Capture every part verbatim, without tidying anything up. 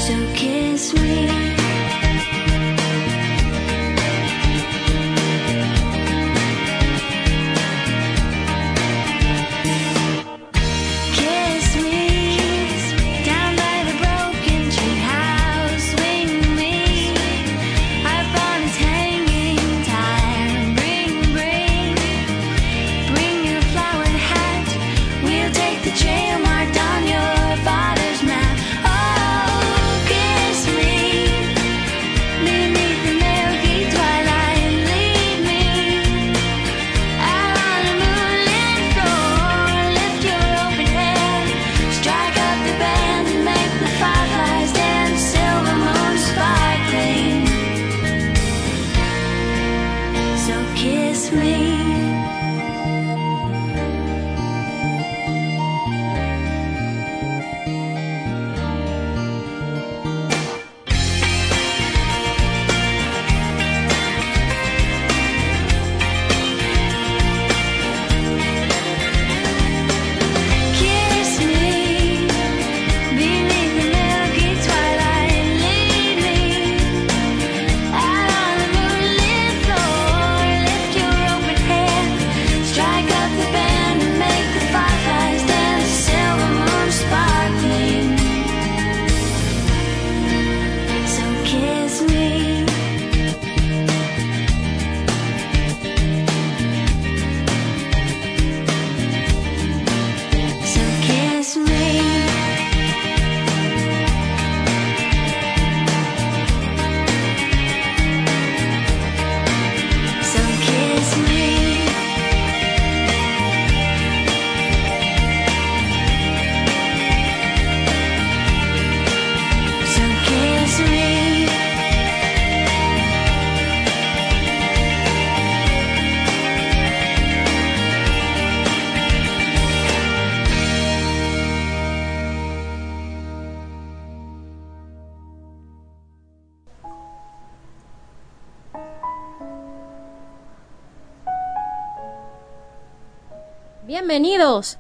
Bienvenidos.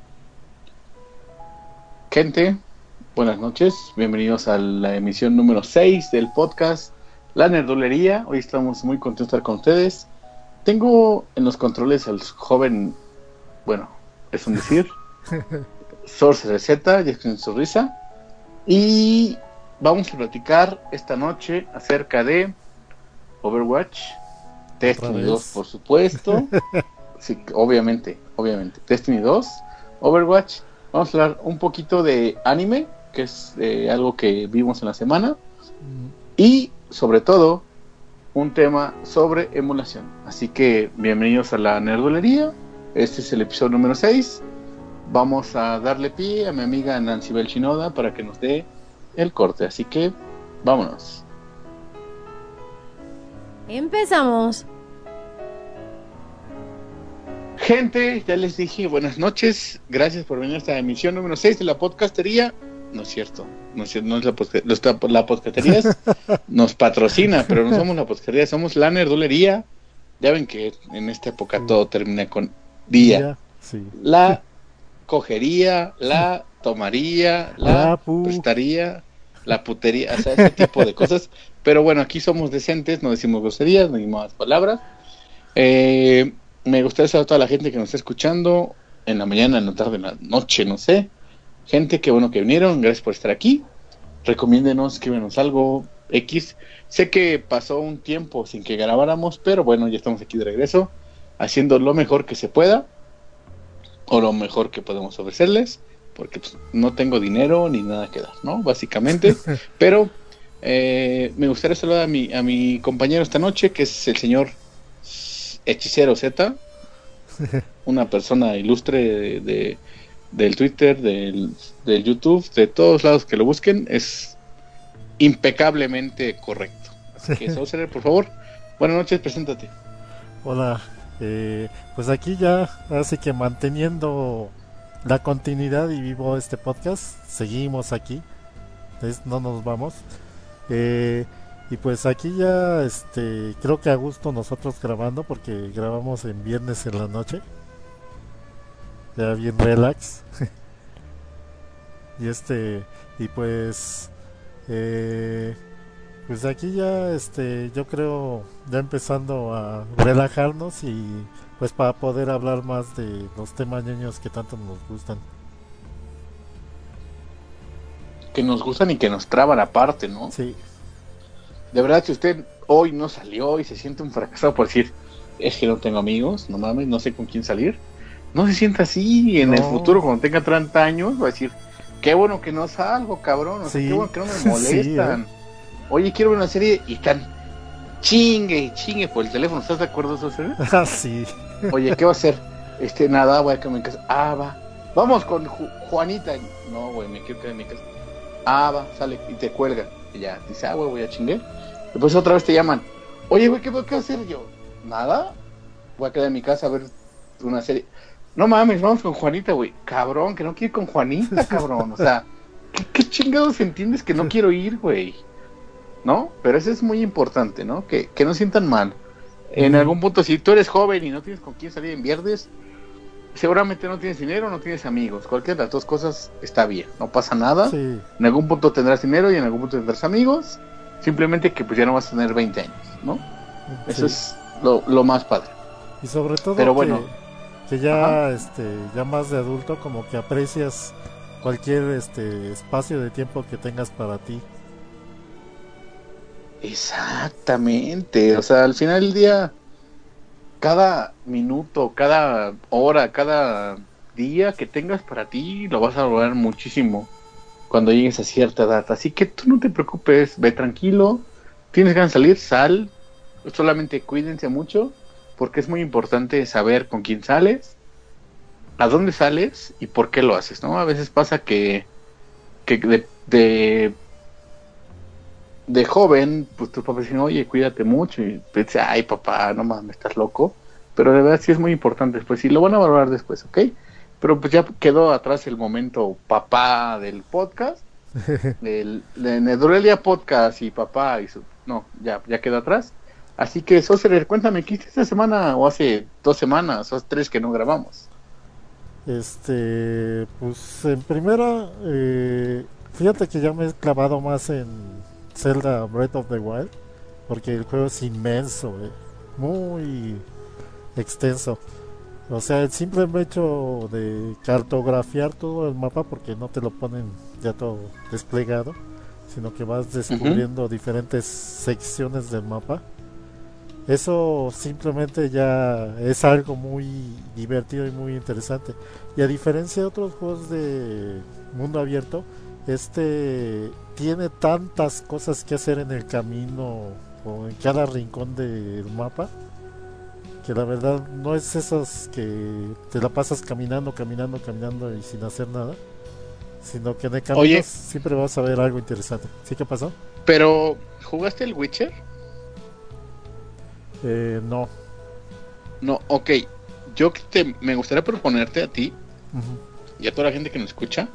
Gente, buenas noches. Bienvenidos a la emisión número seis del podcast La Nerdolería. Hoy estamos muy contentos de estar con ustedes. Tengo en los controles al joven, bueno, es un decir, Sorcerer Z, y es su risa. Y vamos a platicar esta noche acerca de Overwatch, Destiny dos, por supuesto. Sí, obviamente, obviamente. Destiny dos, Overwatch. Vamos a hablar un poquito de anime, que es eh, algo que vimos en la semana. Mm. Y, sobre todo, un tema sobre emulación. Así que, bienvenidos a la Nerdolería. Este es el episodio número seis. Vamos a darle pie a mi amiga Nancy Belchinoda para que nos dé el corte. Así que, vámonos. Empezamos. Gente, ya les dije buenas noches, gracias por venir a esta emisión número seis de la podcastería. No es cierto, no es, cierto, no es la, podca- la, la podcastería es, nos patrocina, pero no somos la podcastería, somos la nerdolería. Ya ven que en esta época sí. Todo termina con día. día sí. La cogería, la tomaría, la, la pu- prestaría, la putería, o sea, ese tipo de cosas. Pero bueno, aquí somos decentes, no decimos groserías, no decimos malas palabras. Eh... Me gustaría saber a toda la gente que nos está escuchando en la mañana, en la tarde, en la noche, no sé. Gente, qué bueno que vinieron, gracias por estar aquí. Recomiéndenos, escríbenos algo, X. Sé que pasó un tiempo sin que grabáramos, pero bueno, ya estamos aquí de regreso, haciendo lo mejor que se pueda, o lo mejor que podemos ofrecerles, porque pues, no tengo dinero ni nada que dar, ¿no? Básicamente, pero eh, me gustaría saludar a mi, a mi compañero esta noche, que es el señor Hechicero Z, una persona ilustre de, de del Twitter, del, del YouTube, de todos lados que lo busquen, es impecablemente correcto. Así que, Saucer, por favor, buenas noches, preséntate. Hola, eh, pues aquí ya, así que manteniendo la continuidad y vivo este podcast, seguimos aquí, es, no nos vamos. Eh, Y pues aquí ya, este, creo que a gusto nosotros grabando, porque grabamos en viernes en la noche, ya bien relax. y este, y pues, Eh, pues aquí ya, este, yo creo, ya empezando a relajarnos y pues para poder hablar más de los temas ñoños que tanto nos gustan. Que nos gustan y que nos traban aparte, ¿no? Sí. De verdad, si usted hoy no salió y se siente un fracasado por decir, es que no tengo amigos, no mames, no sé con quién salir, no se sienta así. En No. el futuro, cuando tenga treinta años, va a decir, qué bueno que no salgo, cabrón, o sea, Sí. qué bueno que no me molestan. Sí, ¿eh? Oye, quiero ver una serie y están chingue y chingue por el teléfono. ¿Estás de acuerdo, Soser? Ah, sí. Oye, ¿qué va a hacer? Este, nada, voy a quedarme en casa. Ah, va. Vamos con Ju- Juanita. No, güey, me quiero quedar en mi casa. Ah, va, sale y te cuelga. Y ya, dice, ah, güey, voy a chingar. Después otra vez te llaman. Oye, güey, ¿qué voy a hacer yo? Nada. Voy a quedar en mi casa a ver una serie. No mames, vamos con Juanita, güey. Cabrón, que no quiero ir con Juanita, cabrón. O sea, ¿qué, qué chingados entiendes que no quiero ir, güey? ¿No? Pero eso es muy importante, ¿no? Que, que no sientan mal. En Ujú. algún punto, si tú eres joven y no tienes con quién salir en viernes, seguramente no tienes dinero, no tienes amigos. Cualquiera de las dos cosas está bien, no pasa nada. Sí. En algún punto tendrás dinero y en algún punto tendrás amigos. Simplemente que pues ya no vas a tener veinte años, ¿no? Eso Sí. es lo, lo más padre. Y sobre todo Pero que, bueno. que ya, Ajá. este, ya más de adulto, como que aprecias cualquier este espacio de tiempo que tengas para ti. Exactamente. O sea, al final del día, cada minuto, cada hora, cada día que tengas para ti, lo vas a valorar muchísimo cuando llegues a cierta edad. Así que tú no te preocupes, ve tranquilo. Tienes ganas de salir, sal. Solamente cuídense mucho, porque es muy importante saber con quién sales, a dónde sales y por qué lo haces, ¿no? A veces pasa que, que de, de, de joven, pues tus papás dicen, oye, cuídate mucho. Y te dices, ay, papá, no mames, estás loco. Pero de verdad sí es muy importante después, y lo van a valorar después, ¿ok? Pero pues ya quedó atrás el momento papá del podcast. Del, de Nedurelia Podcast y papá y su... No, ya, ya quedó atrás. Así que, Soser, cuéntame, ¿qué hiciste esta semana o hace dos semanas o tres que no grabamos? Este, pues en primera, eh, fíjate que ya me he clavado más en Zelda Breath of the Wild, porque el juego es inmenso, eh, muy extenso. O sea, el simple hecho de cartografiar todo el mapa, porque no te lo ponen ya todo desplegado, sino que vas descubriendo uh-huh. diferentes secciones del mapa. Eso simplemente ya es algo muy divertido y muy interesante. Y a diferencia de otros juegos de mundo abierto, este tiene tantas cosas que hacer en el camino o en cada rincón del mapa, que la verdad no es esos que te la pasas caminando, caminando, caminando y sin hacer nada, sino que en el camino Oye, siempre vas a ver algo interesante. ¿Sí qué pasó? Pero, ¿jugaste el Witcher? Eh, no. No, ok. Yo te, me gustaría proponerte a ti uh-huh. y a toda la gente que nos escucha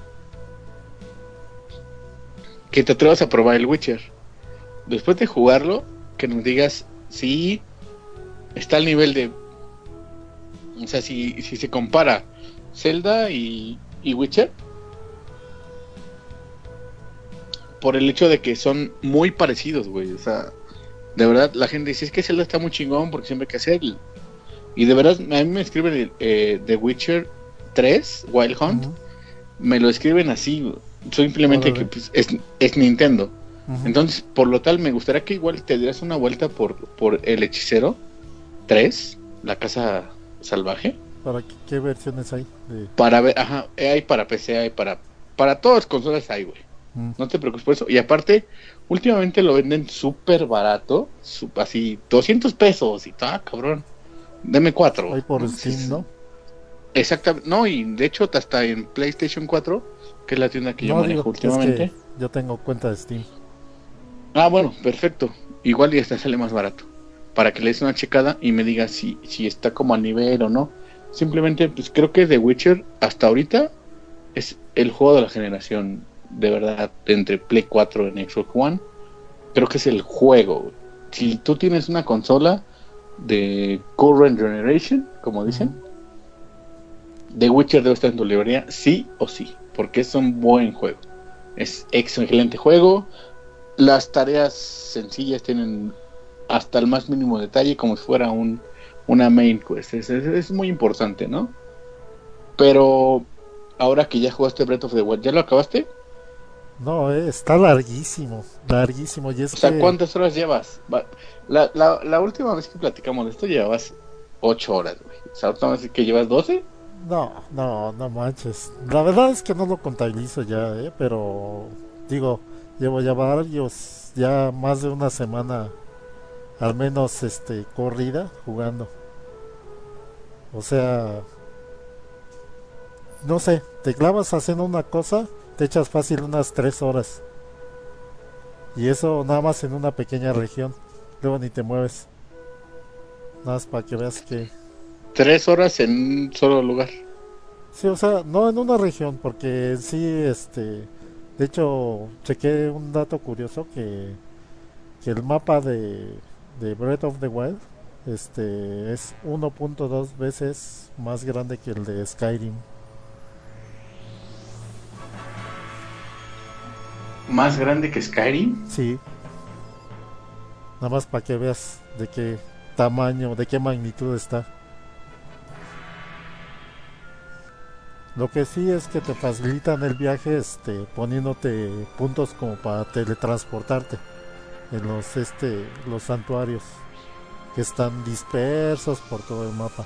que te atrevas a probar el Witcher. Después de jugarlo, que nos digas si está al nivel de... O sea, si, si se compara Zelda y, y Witcher, por el hecho de que son muy parecidos, güey. O sea, de verdad, la gente dice, es que Zelda está muy chingón porque siempre hay que hacerlo. Y de verdad, a mí me escriben eh, The Witcher tres, Wild Hunt, uh-huh. me lo escriben así, simplemente que pues, es, es Nintendo. Uh-huh. Entonces, por lo tal, me gustaría que igual te dieras una vuelta por, por El Hechicero tres, La Casa Salvaje. ¿Para qué, qué versiones hay? De... Para ver, ajá, hay para P C, hay para... Para todas las consolas hay, güey. Uh-huh. No te preocupes por eso. Y aparte, últimamente lo venden súper barato, super, así, doscientos pesos y tal, cabrón. Deme cuatro. Hay por Steam, ¿no? Exactamente. No, y de hecho hasta en PlayStation cuatro, que es la tienda que no, yo manejo digo, últimamente. Es que yo tengo cuenta de Steam. Ah, bueno, perfecto. Igual ya hasta sale más barato. Para que le des una checada y me digas si, si está como a nivel o no. Simplemente, pues creo que The Witcher hasta ahorita es el juego de la generación, de verdad, entre Play cuatro y Xbox One. Creo que es el juego. Si tú tienes una consola de Current Generation, como dicen, uh-huh. The Witcher debe estar en tu librería sí o sí, porque es un buen juego, es excelente juego, las tareas sencillas tienen hasta el más mínimo detalle, como si fuera un una main quest. Es, es, es muy importante, ¿no? Pero ahora que ya jugaste Breath of the Wild, ¿ya lo acabaste? No, eh, está larguísimo, larguísimo. Y es O sea, que... ¿cuántas horas llevas? La, la, la última vez que platicamos de esto llevabas ocho horas, güey. O sea, la última vez que llevas doce. No, no, no manches. La verdad es que no lo contabilizo ya, eh, pero digo, llevo ya varios, ya más de una semana, al menos, este, corrida jugando. O sea, no sé, te clavas haciendo una cosa, te echas fácil unas tres horas. Y eso nada más en una pequeña región. Luego ni te mueves. Nada más para que veas que... Tres horas en un solo lugar. Sí, o sea, no en una región, porque en sí, este... De hecho, chequé un dato curioso que, que el mapa de, de Breath of the Wild este, es uno punto dos veces más grande que el de Skyrim. ¿Más grande que Skyrim? Sí, nada más para que veas de qué tamaño, de qué magnitud está. Lo que sí es que te facilitan el viaje, este, poniéndote puntos como para teletransportarte en los, este, los santuarios que están dispersos por todo el mapa.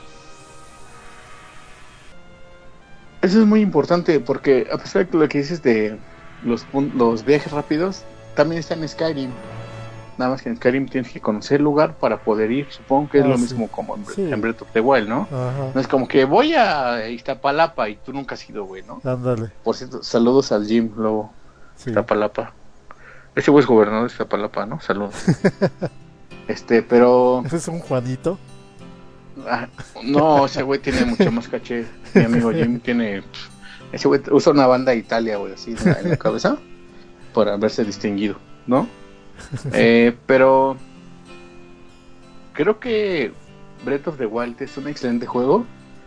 Eso es muy importante porque a pesar de lo que dices de los, los viajes rápidos, también está en Skyrim. Nada más que en Skyrim tienes que conocer el lugar para poder ir. Supongo que es Ah, lo sí. mismo como en, Sí. en Breath of the Wild, ¿no? Ajá, No es como que voy a Iztapalapa y tú nunca has ido, güey, ¿no? ándale, Por cierto, saludos al Jim Lobo, sí. Iztapalapa. Ese güey es gobernador de Iztapalapa, ¿no? Saludos. este, pero... ¿Es un Juanito? ah, no, ese güey tiene mucho más caché. Mi amigo Jim tiene... Ese güey usa una banda de Italia, güey, así en la, en la cabeza, para verse distinguido, ¿no? Eh, pero creo que Breath of the Wild es un excelente juego.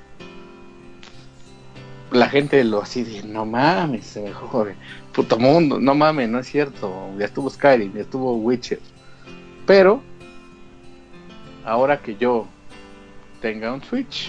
La gente lo así de, no mames, se me jode, puto mundo, no mames, no es cierto. Ya estuvo Skyrim, ya estuvo Witcher. Pero ahora que yo tenga un Switch,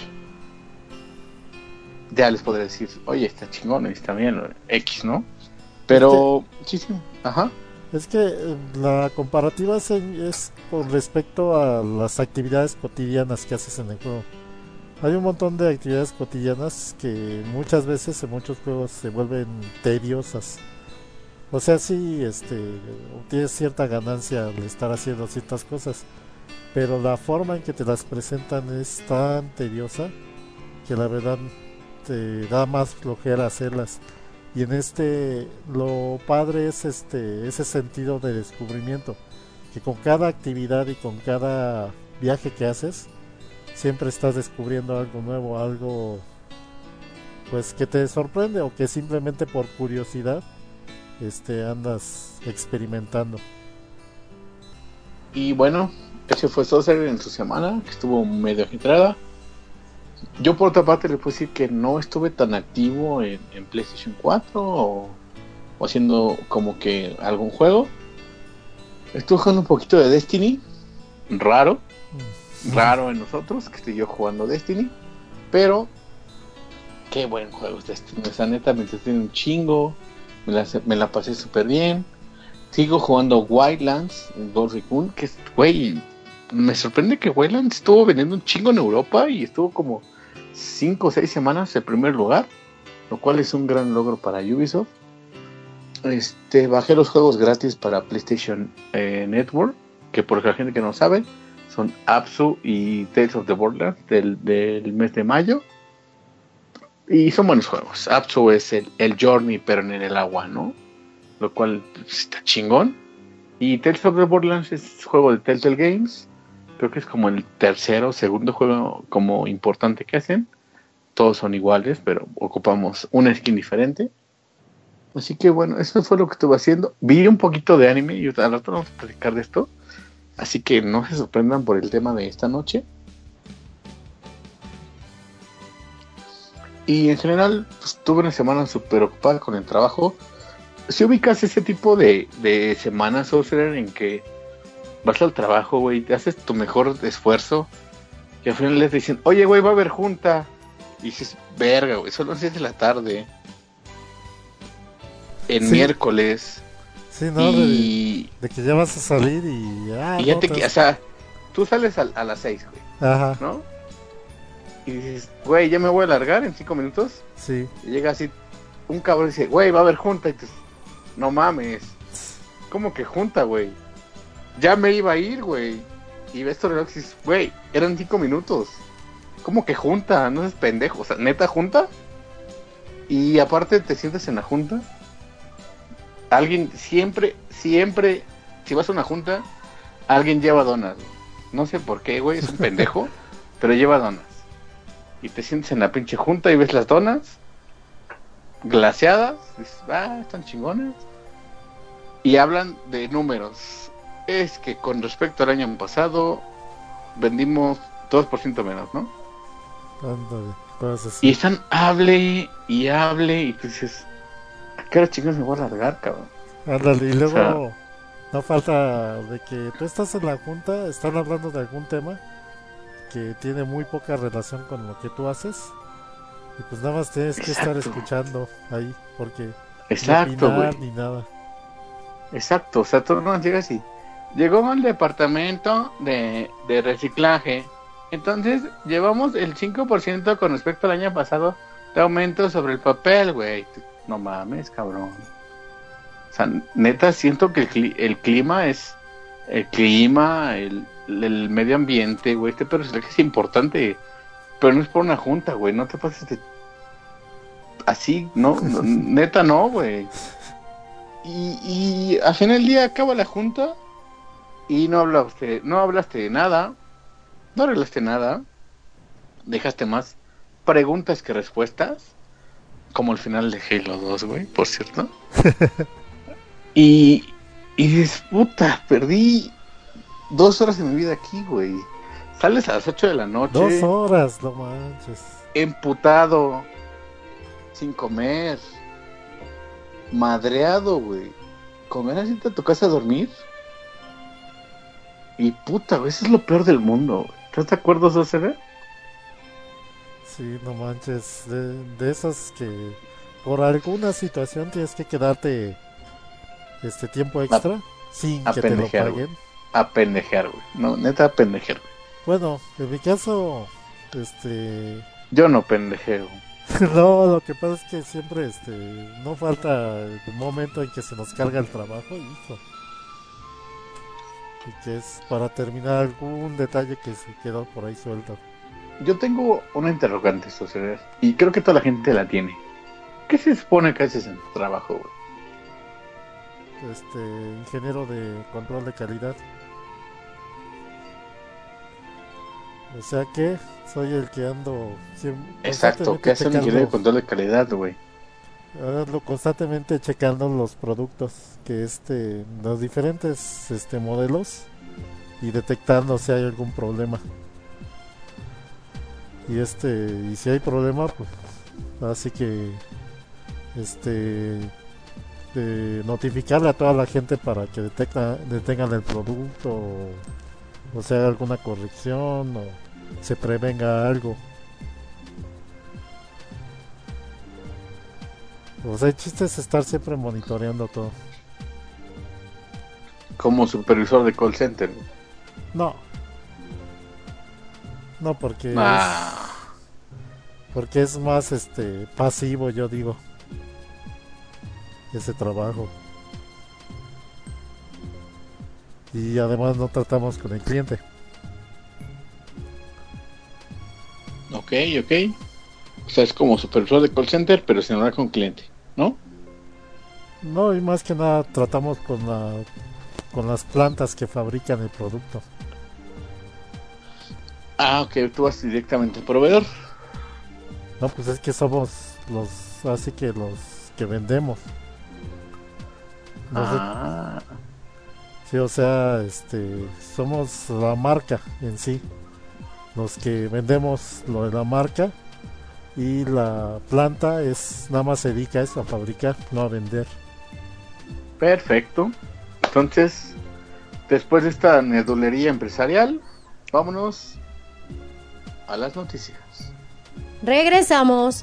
ya les podré decir, oye, está chingón, está bien, X, ¿no? Pero, sí, sí, ajá. Es que eh, la comparativa es, es con respecto a las actividades cotidianas que haces en el juego. Hay un montón de actividades cotidianas que muchas veces en muchos juegos se vuelven tediosas. O sea, sí, este, tienes cierta ganancia al estar haciendo ciertas cosas, pero la forma en que te las presentan es tan tediosa que la verdad te da más flojera hacerlas. Y en este lo padre es este ese sentido de descubrimiento, que con cada actividad y con cada viaje que haces siempre estás descubriendo algo nuevo, algo pues que te sorprende o que simplemente por curiosidad este andas experimentando. Y bueno, ese fue Saucer en su semana, que estuvo medio agitada. Yo por otra parte le puedo decir que no estuve tan activo en, en PlayStation cuatro o, o haciendo como que algún juego. Estuve jugando un poquito de Destiny, raro, Mm. raro en nosotros que estoy yo jugando Destiny, pero qué buen juego es Destiny. O sea, neta me entretiene un chingo, me la, me la pasé súper bien. Sigo jugando Wildlands en Ghost Recon, que es, güey, me sorprende que Wildlands estuvo vendiendo un chingo en Europa y estuvo como cinco o seis semanas en primer lugar, lo cual es un gran logro para Ubisoft. Este, bajé los juegos gratis para PlayStation eh, Network, que por la gente que no sabe, son Abzu y Tales of the Borderlands del, del mes de mayo. Y son buenos juegos. Abzu es el, el Journey, pero en el agua, ¿no? Lo cual pues, está chingón. Y Tales of the Borderlands es juego de Telltale Games. Creo que es como el tercero o segundo juego como importante que hacen. Todos son iguales, pero ocupamos una skin diferente. Así que bueno, eso fue lo que estuve haciendo. Vi un poquito de anime y al rato vamos a platicar de esto. Así que no se sorprendan por el tema de esta noche. Y en general, pues, tuve una semana súper ocupada con el trabajo. si ubicas ese tipo de, de semanas, Sorcerer, en que vas al trabajo, güey, te haces tu mejor esfuerzo y al final les dicen, oye, güey, va a haber junta. Y dices, verga, güey, son las seis de la tarde. En Sí. miércoles. Sí, ¿no? Y, De, de que ya vas a salir y... Ah, y ya no, te... te- O sea, tú sales a, a las seis, güey, Ajá, ¿no? Y dices, güey, ya me voy a largar en cinco minutos. sí. Y llega así un cabrón y dice, güey, va a haber junta. Y tú, no mames. ¿Cómo que junta, güey? Ya me iba a ir, güey. Y ves tu reloj y dices, güey, eran cinco minutos. ¿Cómo que junta? No seas pendejo. O sea, neta, junta. Y aparte te sientes en la junta. Alguien siempre, siempre, si vas a una junta, alguien lleva donas, güey. No sé por qué, güey, es un pendejo, pero lleva donas. Y te sientes en la pinche junta y ves las donas glaseadas, dices, ah, están chingonas. Y hablan de números. Es que con respecto al año pasado, vendimos dos por ciento menos, ¿no? Ándale, cosas así. Y están, hable y hable, y tú dices, ¿a qué hora chingados me voy a largar, cabrón? Ándale, y luego O sea- no falta de que tú estás en la junta, están hablando de algún tema que tiene muy poca relación con lo que tú haces. Y pues nada más tienes que estar Exacto. escuchando ahí, porque Exacto, ni güey. opinar ni nada. Exacto, o sea, tú no llegas y llegó al departamento de, de reciclaje. Entonces, llevamos el cinco por ciento con respecto al año pasado de aumento sobre el papel, güey. No mames, cabrón. O sea, neta, siento que el, cli- el clima es... El clima, el, el medio ambiente, güey. Este pero es importante. Pero no es por una junta, güey. No te pases de... Así, no, no neta no, güey. Y, y al final del día acaba la junta y no hablaste, no hablaste de nada, no arreglaste nada, dejaste más preguntas que respuestas, como el final de Halo dos, güey, por cierto. y, y dices, puta, perdí dos horas de mi vida aquí, güey. Sales a las ocho de la noche, Dos horas, no manches. emputado, sin comer, madreado, güey. Comer así a tu casa a dormir. Y puta, güey, eso es lo peor del mundo, güey. ¿Estás de acuerdo, Sosera? Sí, no manches. De, de esas que por alguna situación tienes que quedarte este tiempo extra sin a que te lo pendejear, paguen. A pendejear, güey. No, neta, a pendejear, güey. Bueno, en mi caso, este... Yo no pendejeo. No, lo que pasa es que siempre este no falta el momento en que se nos carga el trabajo, hijo. Y que es para terminar algún detalle que se quedó por ahí suelto. Yo tengo una interrogante, Sosera, y creo que toda la gente la tiene. ¿Qué se supone que haces en tu trabajo, güey? Este, ingeniero de control de calidad. O sea que soy el que ando siem- Exacto, ¿qué hace un ingeniero de checando, control de calidad, güey? ando constantemente checando los productos que este, los diferentes este modelos y detectando si hay algún problema. Y este, y si hay problema, pues así que este de notificarle a toda la gente para que detecta, detengan el producto o, o se haga alguna corrección o se prevenga algo. O sea, el chiste es estar siempre monitoreando todo. Como supervisor de call center. No. No, porque Ah, es, porque es más este pasivo, yo digo. Ese trabajo. Y además no tratamos con el cliente. ok, ok. O sea, es como supervisor de call center, pero sin hablar con cliente, ¿no? No, y más que nada tratamos con la con las plantas que fabrican el producto. Ah, ok, tú vas directamente al proveedor. No, pues es que somos los, así que los que vendemos. Nos- Ah, Sí, o sea, este, somos la marca en sí, los que vendemos lo de la marca y la planta es nada más se dedica a eso, a fabricar, no a vender. Perfecto. Entonces, después de esta nerdulería empresarial, vámonos a las noticias. Regresamos.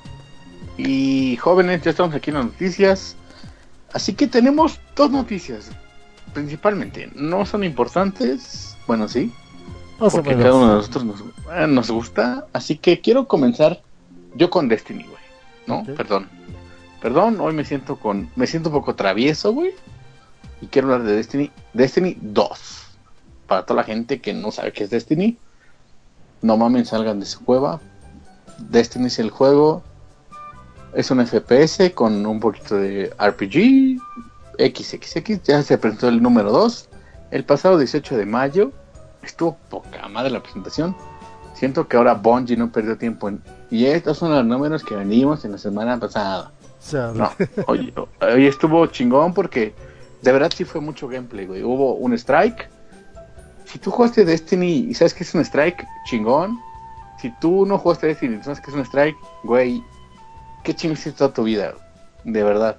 Y jóvenes, ya estamos aquí en las noticias. Así que tenemos dos noticias. Principalmente, no son importantes. Bueno, sí. Más o Porque menos. cada uno de nosotros nos, eh, nos gusta. Así que quiero comenzar yo con Destiny, güey. No, Ok. perdón. Perdón, hoy me siento con. Me siento un poco travieso, güey. Y quiero hablar de Destiny. Destiny dos. Para toda la gente que no sabe qué es Destiny. No mamen, salgan de su cueva. Destiny es el juego. Es un F P S con un poquito de R P G. equis equis equis. Ya se presentó el número dos. El pasado dieciocho de mayo. Estuvo poca madre la presentación. Siento que ahora Bungie no perdió tiempo en... Y estos son los números que venimos en la semana pasada. O sea, No, hoy, hoy estuvo chingón porque de verdad sí fue mucho gameplay, güey. Hubo un strike. Si tú jugaste Destiny y sabes que es un strike, chingón. Si tú no jugaste Destiny y sabes que es un strike, güey, qué chingón hiciste toda tu vida, de verdad.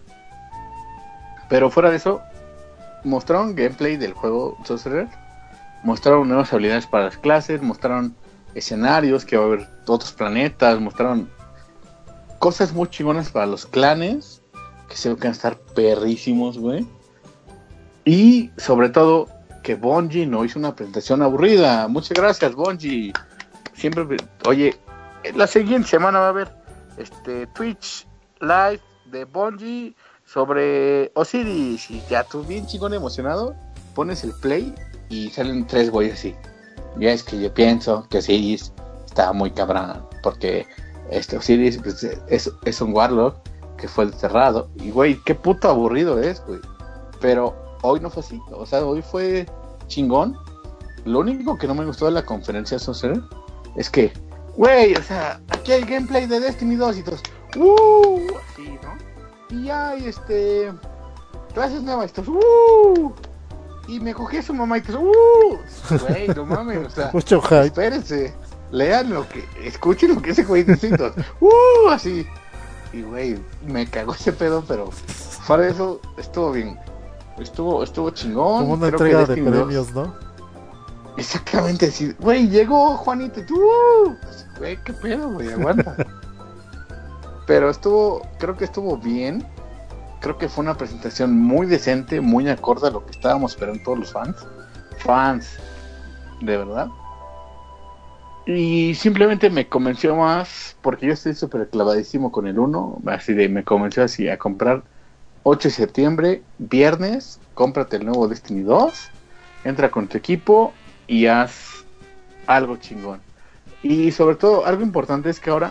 Pero fuera de eso, mostraron gameplay del juego Sorcerer. Mostraron nuevas habilidades para las clases, mostraron escenarios, que va a haber otros planetas, mostraron cosas muy chingonas para los clanes, que se van a estar perrísimos, güey. Y sobre todo, que Bungie no hizo una presentación aburrida. Muchas gracias, Bungie. Siempre, oye, la siguiente semana va a haber este Twitch Live de Bungie sobre Osiris. Y ya tú bien chingón emocionado, pones el play y salen tres güeyes así. Ya es que yo pienso que Osiris está muy cabrón, porque este Osiris pues, es, es un Warlock que fue desterrado. Y güey, qué puto aburrido es, güey. Pero hoy no fue así, o sea, hoy fue chingón. Lo único que no me gustó de la conferencia Sorcerer es que, güey, o sea, aquí hay gameplay de Destiny dos y todos, uh, así, ¿no? Y hay este clases nuevas, y todos, uh, y me cogí a su mamá y todos, uh, güey, no mames, o sea, mucho hype. espérense, lean lo que, escuchen lo que ese güey dice, y todos, uh, así. Y güey, me cagó ese pedo, pero fuera de eso, estuvo bien. Estuvo, estuvo chingón. Como una Creo que entrega de Destiny dos premios, ¿no? Exactamente, sí. Güey, llegó Juanito y tú. ¡Uh! Güey, qué pedo, güey, aguanta. Pero estuvo, creo que estuvo bien. Creo que fue una presentación muy decente, muy acorde a lo que estábamos esperando todos los fans. Fans, de verdad. Y simplemente me convenció más, porque yo estoy súper clavadísimo con el uno, así de me convenció así a comprar ocho de septiembre, viernes, cómprate el nuevo Destiny dos, entra con tu equipo y haz algo chingón. Y sobre todo, algo importante es que ahora,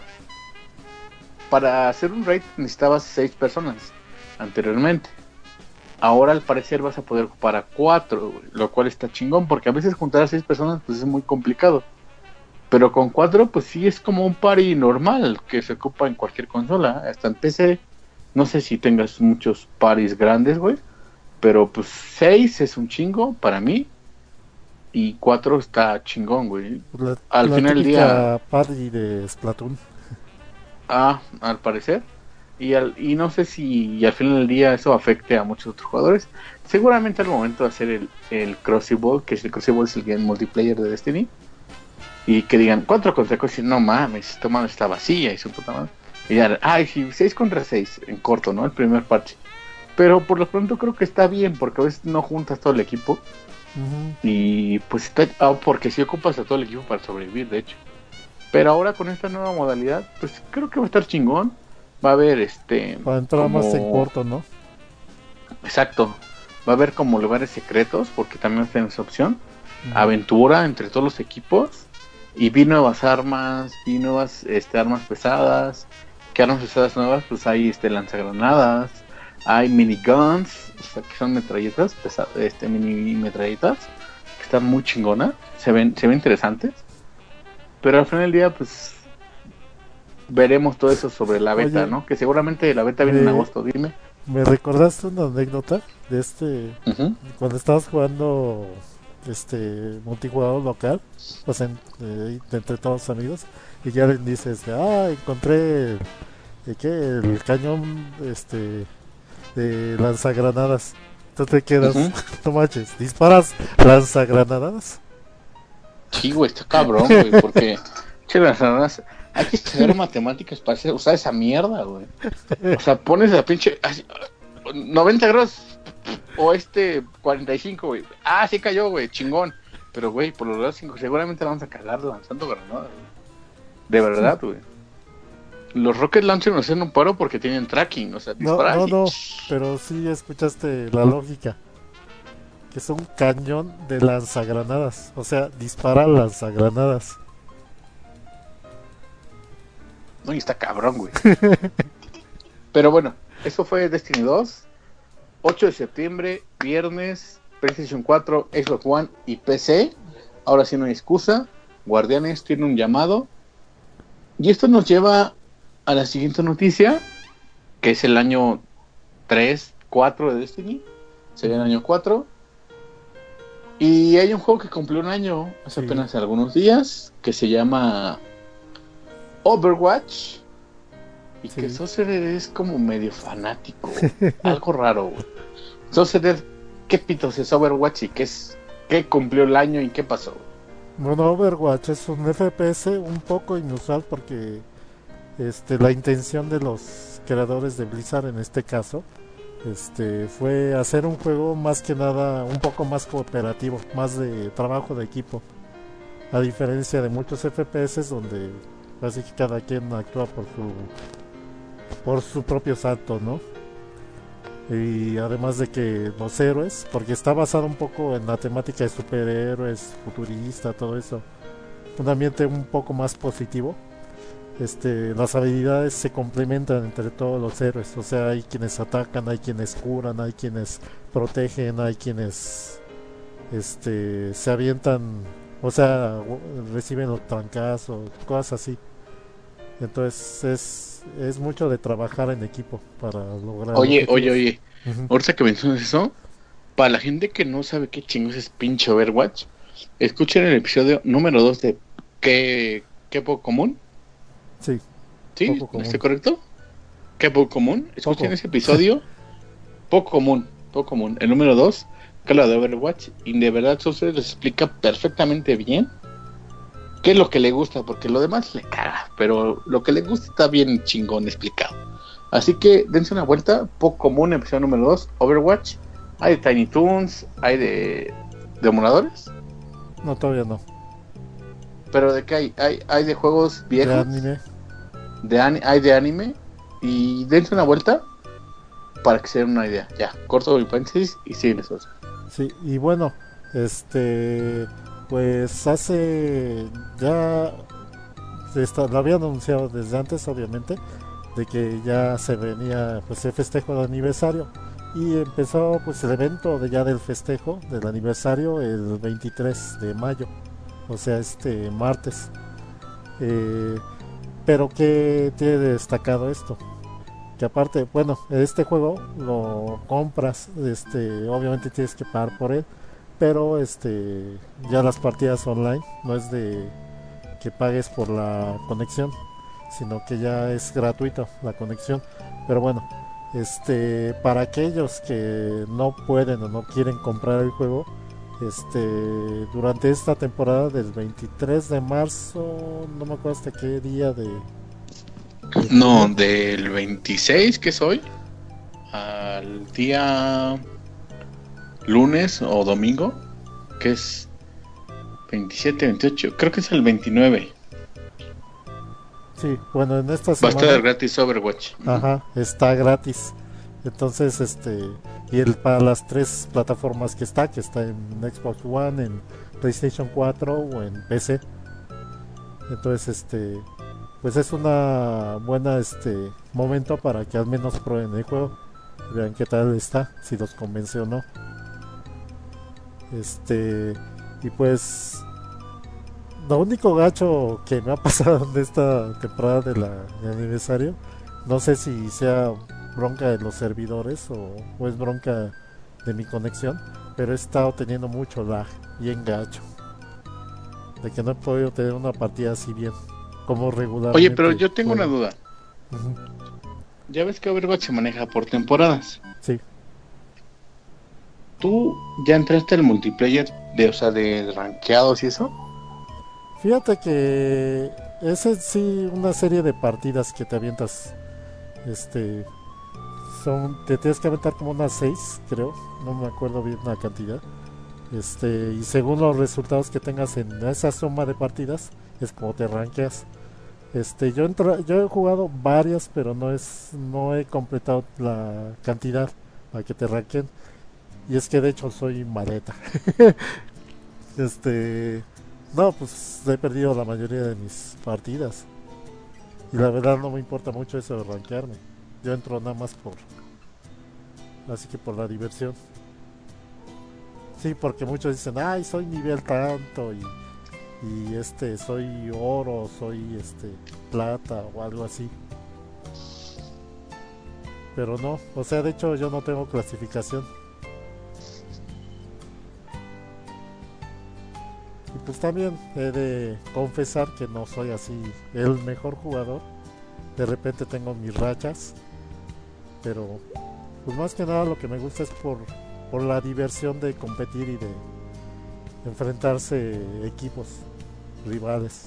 para hacer un raid necesitabas seis personas anteriormente. Ahora al parecer vas a poder ocupar a cuatro, lo cual está chingón, porque a veces juntar a seis personas pues es muy complicado. Pero con cuatro pues sí es como un party normal que se ocupa en cualquier consola, hasta en P C. No sé si tengas muchos parties grandes, güey. Pero pues seis es un chingo para mí. Y cuatro está chingón, güey. La, Al la final del típica día... party de Splatoon. Ah, al parecer. Y, al, y no sé si y al final del día eso afecte a muchos otros jugadores. Seguramente al momento de hacer el, el Crucible, que es el Crucible es el game multiplayer de Destiny. Y que digan, cuatro contra cuatro, no mames, esta mano está vacía y su puta madre. Y ya, ay, sí, seis contra seis, en corto, ¿no? El primer parche. Pero por lo pronto creo que está bien, porque a veces no juntas todo el equipo. Uh-huh. Y pues está, ah, porque si ocupas a todo el equipo para sobrevivir, de hecho. Pero ahora con esta nueva modalidad, pues creo que va a estar chingón. Va a haber este... Para entrar como... más en corto, ¿no? Exacto. Va a haber como lugares secretos, porque también está en esa opción. Uh-huh. Aventura entre todos los equipos. Y vi nuevas armas, vi nuevas este, armas pesadas. ¿Qué armas pesadas nuevas? Pues hay este, lanzagranadas, hay miniguns, o sea, que son metralletas, pesadas, este, mini metralletas, que están muy chingonas, se ven, se ven interesantes. Pero al final del día, pues, veremos todo eso sobre la beta, Oye, ¿no? Que seguramente la beta viene me, en agosto, dime. Me recordaste una anécdota de este, Uh-huh. cuando estabas jugando este multijugador local, o sea, en, eh, entre todos los amigos, y ya le dices, ah, encontré eh, ¿qué? El cañón este de lanzagranadas. Tú te quedas, Ujú. no manches, disparas lanzagranadas. Sí, güey, está cabrón, güey, porque che, las granadas- hay que estudiar matemáticas para hacer- usar esa mierda, güey. O sea, pones la pinche así, noventa grados o este cuarenta y cinco, güey. Ah, sí cayó, güey, chingón. Pero, güey, por los grados cinco seguramente la vamos a cagar lanzando granadas, güey. De verdad, güey. Los rocket launchers nos hacen un paro porque tienen tracking, o sea, No, disparar no, así. no, pero sí escuchaste la lógica. Que es un cañón de lanzagranadas. O sea, dispara lanzagranadas. No, y está cabrón, güey. Pero bueno, eso fue Destiny dos. ocho de septiembre, viernes, PlayStation cuatro, Xbox One y P C. Ahora sí no hay excusa. Guardianes tiene un llamado. Y esto nos lleva a la siguiente noticia, que es el año tres, cuatro de Destiny. Sería el año cuatro. Y hay un juego que cumplió un año hace Sí. apenas algunos días, que se llama Overwatch. Y Sí. que Sorcerer es como medio fanático. Algo raro, güey. Sorcerer, ¿qué pitos es Overwatch y qué es, qué cumplió el año y qué pasó? Bueno, Overwatch es un F P S un poco inusual porque este, la intención de los creadores de Blizzard en este caso este, fue hacer un juego más que nada un poco más cooperativo, más de trabajo de equipo. A diferencia de muchos F P S donde así que cada quien actúa por su por su propio salto, ¿no? Y además de que los héroes, porque está basado un poco en la temática de superhéroes, futurista, todo eso, un ambiente un poco más positivo. Este, las habilidades se complementan entre todos los héroes, o sea, hay quienes atacan, hay quienes curan, hay quienes protegen, hay quienes este, se avientan, o sea, reciben los trancazos, cosas así. Entonces es, es mucho de trabajar en equipo para lograr Oye, oye, objetivos. oye. Ujú. Ahorita que mencionas eso, para la gente que no sabe qué chingos es pinche Overwatch, escuchen el episodio número dos de ¿Qué, qué poco común? Sí, ¿Sí? Poco común. ¿Estoy correcto? ¿Qué poco común? Escuchen Poco. ese episodio. Poco común, poco común. El número dos, que es la de Overwatch, y de verdad Sorcerer les explica perfectamente bien qué es lo que le gusta, porque lo demás le caga, pero lo que le gusta está bien chingón explicado. Así que dense una vuelta, poco común, episodio número dos, Overwatch. Hay de Tiny Toons, hay de, de emuladores, no, todavía no. pero de qué hay, hay, hay de juegos De viejos, anime. de ani- hay de anime, y dense una vuelta para que se den una idea. Ya, corto mi paréntesis y siguen esos. Sí, y bueno, este, pues hace ya, se está- lo habían anunciado desde antes, obviamente, de que ya se venía pues el festejo de aniversario y empezó pues el evento de ya del festejo del aniversario el veintitrés de mayo, o sea, este martes. Eh, pero que tiene de destacado esto, que aparte, bueno, este juego lo compras, este, obviamente tienes que pagar por él, pero este, ya las partidas online no es de que pagues por la conexión, sino que ya es gratuito la conexión. Pero bueno, este, para aquellos que no pueden o no quieren comprar el juego, este, durante esta temporada del veintitrés de marzo, no me acuerdo hasta qué día de, de No, junio. del veintiséis que soy al día lunes o domingo, que es veintisiete, veintiocho, creo que es el veintinueve. Sí, bueno, en esta Va a semana, estar gratis Overwatch. ajá, está gratis. Entonces, este, y el para las tres plataformas que está, que está en Xbox One, en PlayStation cuatro o en P C. Entonces, este, pues es una buena, este, momento para que al menos prueben el juego, y vean qué tal está, si los convence o no. Este, y pues lo único gacho que me ha pasado en esta temporada de la de aniversario, no sé si sea bronca de los servidores o, o es bronca de mi conexión, pero he estado teniendo mucho lag, bien gacho, de que no he podido tener una partida así bien, como regularmente. Oye, pero yo tengo una juego. duda. Ujú. Ya ves que Overwatch se maneja por temporadas. Sí. ¿Tú ya entraste al multiplayer de, o sea, de rankeados y eso? Fíjate que ese es sí una serie de partidas que te avientas. Este, son, te tienes que aventar como unas seis, creo, no me acuerdo bien la cantidad. Este, y según los resultados que tengas en esa suma de partidas, es como te rankeas. Este, yo entra, yo he jugado varias, pero no es, no he completado la cantidad para que te ranken. Y es que de hecho soy maleta. este, no, pues he perdido la mayoría de mis partidas. Y la verdad no me importa mucho eso de rankearme. Yo entro nada más por, así que por la diversión. Sí, porque muchos dicen, ay, soy nivel tanto y, y este, soy oro, soy este, plata o algo así. Pero no, o sea, de hecho yo no tengo clasificación. Y pues también he de confesar que no soy así el mejor jugador. De repente tengo mis rachas. Pero pues más que nada lo que me gusta es por, por la diversión de competir y de enfrentarse equipos rivales.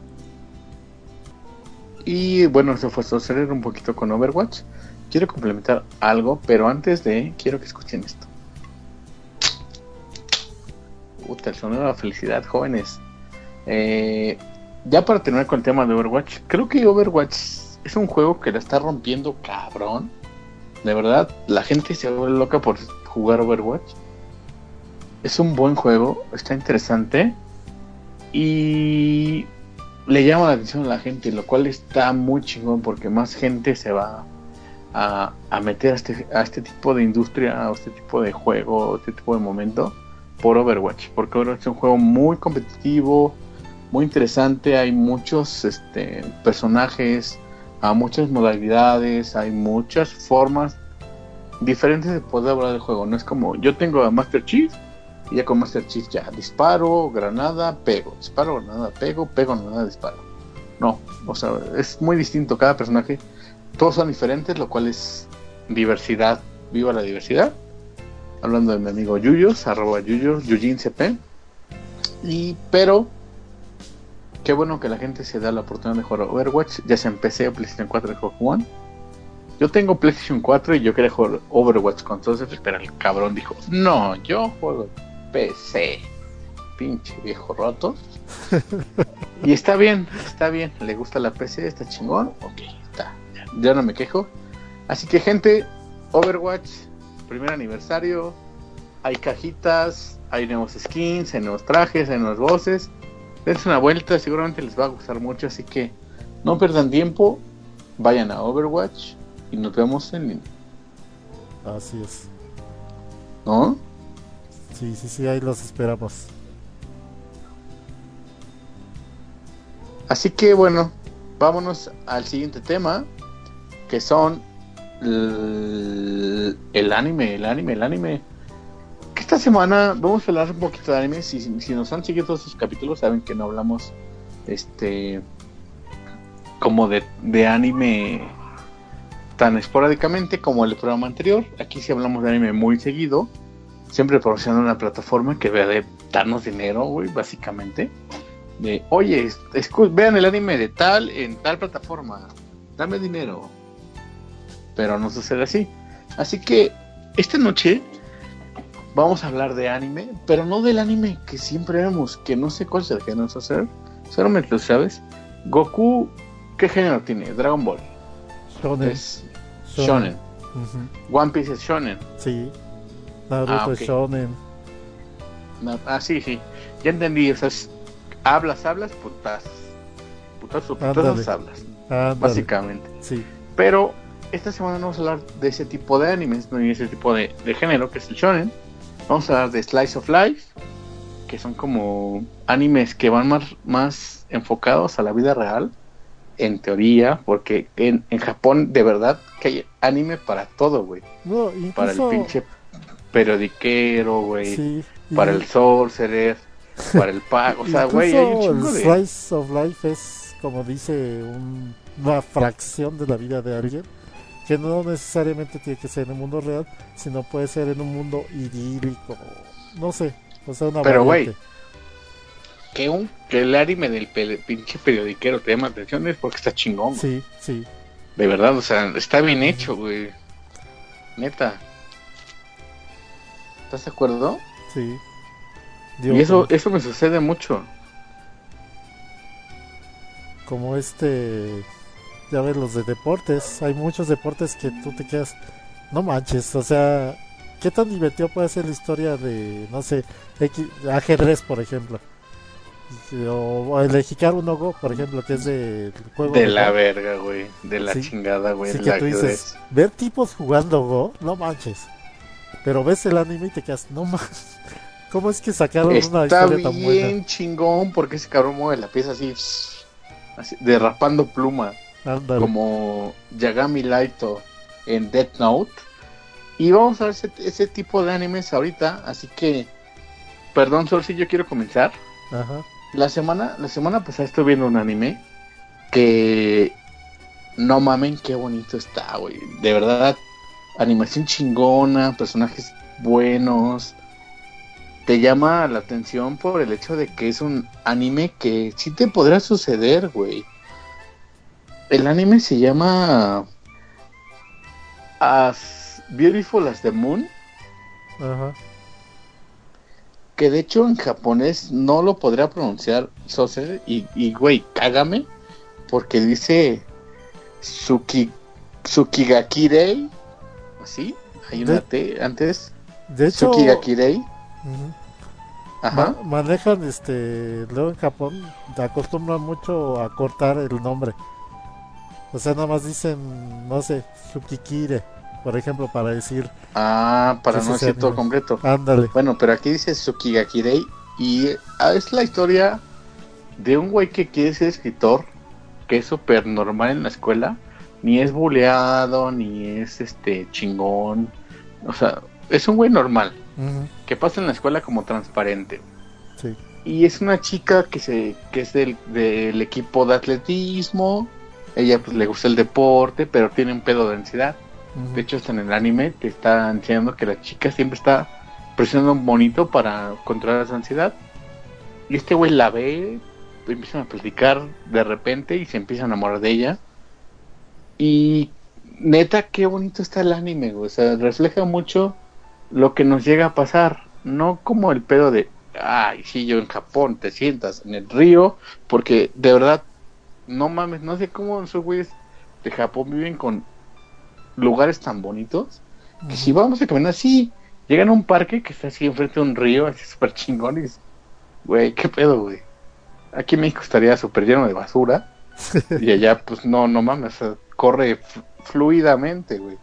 Y bueno, se fue a suceder un poquito con Overwatch. Quiero complementar algo, pero antes de, quiero que escuchen esto. Puta, el sonido de la felicidad, jóvenes. Eh, ya para terminar con el tema de Overwatch, creo que Overwatch es un juego que la está rompiendo cabrón. De verdad, la gente se vuelve loca por jugar Overwatch. Es un buen juego, está interesante y le llama la atención a la gente, lo cual está muy chingón porque más gente se va a, a meter a este, a este tipo de industria, a este tipo de juego, a este tipo de momento por Overwatch, porque Overwatch es un juego muy competitivo, muy interesante, hay muchos este, personajes, hay muchas modalidades, hay muchas formas diferentes de poder hablar del juego. No es como yo tengo a Master Chief y ya con Master Chief ya disparo, granada, pego, disparo, granada, pego, pego, granada, disparo. No, o sea, es muy distinto cada personaje, todos son diferentes, lo cual es diversidad, viva la diversidad. Hablando de mi amigo Yuyos, arroba Yuyos, YujinCP. Y pero qué bueno que la gente se da la oportunidad de jugar Overwatch, ya sea en P C o PlayStation cuatro de Xbox One. Yo tengo PlayStation cuatro y yo quería jugar Overwatch con todos, pero el cabrón dijo, no, yo juego P C. Pinche viejo roto. Y está bien, está bien, le gusta la P C, está chingón, ok, está, ya, ya no me quejo. Así que gente, Overwatch, primer aniversario, hay cajitas, hay nuevos skins, hay nuevos trajes, hay nuevos voces. Dense una vuelta, seguramente les va a gustar mucho, así que no pierdan tiempo, vayan a Overwatch y nos vemos en línea. Así es. ¿No? Sí, sí, sí, ahí los esperamos. Así que bueno, vámonos al siguiente tema, que son el, el anime, el anime, el anime. Que esta semana vamos a hablar un poquito de anime. Si, si nos han seguido todos esos capítulos, saben que no hablamos este como de, de anime tan esporádicamente como el programa anterior. Aquí sí hablamos de anime muy seguido, siempre proporcionando una plataforma que debe de darnos dinero, güey, básicamente. De, oye, escu- vean el anime de tal en tal plataforma, dame dinero. Pero no sucede así. Así que esta noche vamos a hablar de anime, pero no del anime que siempre vemos, que no sé cuál es el género hacer. Solamente lo sabes. Goku, ¿qué género tiene? Dragon Ball. Shonen. Es shonen. Uh-huh. One Piece es shonen. Sí. Naruto Ah, es ok. shonen. No, ah, sí, sí. Ya entendí. O sea, es, hablas, hablas, putas. Putas o putas hablas. Ándale. Básicamente. Sí. Pero esta semana no vamos a hablar de ese tipo de animes, no de ese tipo de, de género, que es el shonen. Vamos a hablar de Slice of Life, que son como animes que van más, más enfocados a la vida real, en teoría, porque en, en Japón de verdad que hay anime para todo, güey. No, incluso... Para el pinche periodiquero, güey. Sí, y... Para el sorcerer, para el pago. O sea, güey, hay un chingo el de... Slice of Life es, como dice, un, una fracción de la vida de alguien. que no necesariamente tiene que ser en el mundo real, sino puede ser en un mundo idílico, no sé, o sea, una Pero, variante. güey, que, un, que el anime del pe- pinche periodiquero te llama atención es porque está chingón, güey. Sí, sí. De verdad, o sea, está bien hecho, güey. Neta. ¿Estás de acuerdo? Sí. Y eso, como, eso me sucede mucho. como este, ya ves, los de deportes, hay muchos deportes que tú te quedas, no manches, o sea, ¿qué tan divertido puede ser la historia de, no sé, X, ajedrez, por ejemplo? O, o el de Hikaru no Go, por ejemplo, que es de juego De de la Go. verga, güey. De la Sí, chingada, güey. sí el que tú ajedrez. dices, ver tipos jugando Go, no manches. Pero ves el anime y te quedas, no manches, ¿cómo es que sacaron una Está historia tan buena? bien chingón porque ese cabrón mueve la pieza así, así derrapando pluma. Ándale. Como Yagami Laito en Death Note. Y vamos a ver ese, ese tipo de animes ahorita. Así que, perdón, Sol, si yo quiero comenzar. Ajá. La semana, la semana pasada estuve viendo un anime que no mamen, qué bonito está, güey. De verdad, animación chingona, personajes buenos. Te llama la atención por el hecho de que es un anime que sí te podrá suceder, güey. El anime se llama As Beautiful as the Moon. Ajá. Que de hecho en japonés no lo podría pronunciar Sose. Y, y güey, cágame. Porque dice Suki, Tsukigakirei. Así, hay una De- T antes. De hecho, Tsukigakirei. ujú, Ajá. ma- manejan, este, luego en Japón acostumbran mucho a cortar el nombre. O sea, nada más dicen, no sé, Tsukikire, por ejemplo, para decir, Ah, para ¿qué no es ese decir todo anime? completo. Ándale. Bueno, pero aquí dice Tsukigakirei. Y ah, es la historia de un güey que quiere ser escritor, que es súper normal en la escuela, ni es buleado, ni es este chingón, o sea, es un güey normal, Ujú, que pasa en la escuela como transparente. sí. Y es una chica que se que es del, del equipo de atletismo, ella pues le gusta el deporte, pero tiene un pedo de ansiedad. Ujú, De hecho, hasta en el anime te está enseñando que la chica siempre está presionando un bonito para controlar esa ansiedad. Y este güey la ve, empiezan a platicar de repente y se empieza a enamorar de ella. Y neta, qué bonito está el anime, güey. O sea, refleja mucho lo que nos llega a pasar. No como el pedo de, ay, sí, yo en Japón te sientas en el río. Porque de verdad, no mames, no sé cómo esos güeyes de Japón viven con lugares tan bonitos. Que ujú. si vamos a caminar así, llegan a un parque que está así enfrente de un río, así súper chingón. Y dices, güey, qué pedo, güey. Aquí en México estaría súper lleno de basura. Y allá, pues no, no mames, o sea, corre f- fluidamente, güey.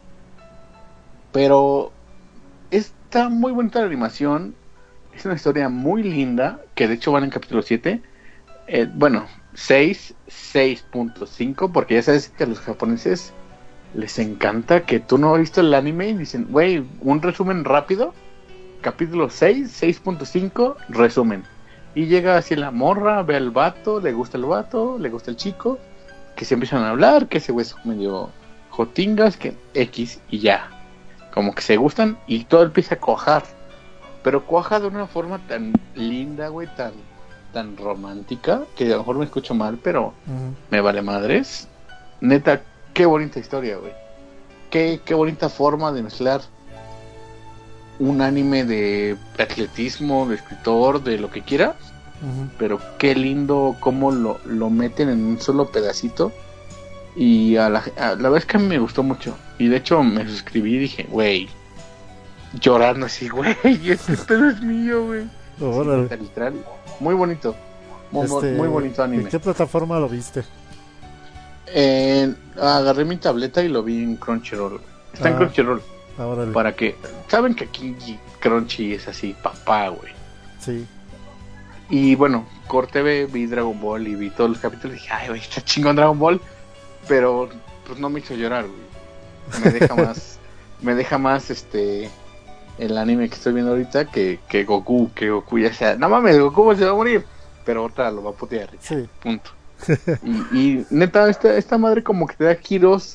Pero está muy bonita la animación. Es una historia muy linda. Que de hecho van en capítulo siete. Eh, bueno, seis, seis punto cinco. Porque ya sabes que a los japoneses les encanta que tú no has visto el anime y dicen, güey, un resumen rápido. Capítulo seis, seis punto cinco, resumen. Y llega así la morra, ve al vato, le gusta el vato, le gusta el chico, que se empiezan a hablar, que ese güey es medio jotingas, que X y ya. Como que se gustan y todo empieza a cuajar. Pero cuaja de una forma tan linda, güey, tan, tan romántica, que a lo mejor me escucho mal, pero Ujú. me vale madres. Neta, qué bonita historia, güey. Qué, qué bonita forma de mezclar un anime de atletismo, de escritor, de lo que quieras, Ujú. pero qué lindo cómo lo, lo meten en un solo pedacito. Y a la, a la vez que a mí me gustó mucho. Y de hecho me suscribí y dije, güey, llorando así, güey, este pedo es mío, güey. Órale. Sí, literal, muy bonito. Muy, Este, muy bonito ¿En anime. qué plataforma lo viste? Eh, agarré mi tableta y lo vi en Crunchyroll. Está en Ah. Crunchyroll. Órale. Para que, saben que aquí Crunchy es así, papá, güey. Sí. Y bueno, corté, ve, vi Dragon Ball y vi todos los capítulos y dije, ay, güey, está chingón Dragon Ball. Pero pues no me hizo llorar, güey. Me deja más, me deja más este el anime que estoy viendo ahorita que, que Goku, que Goku ya sea, no mames, Goku se va a morir, pero otra lo va a putear, Sí. punto. Y, y neta, esta, esta madre como que te da giros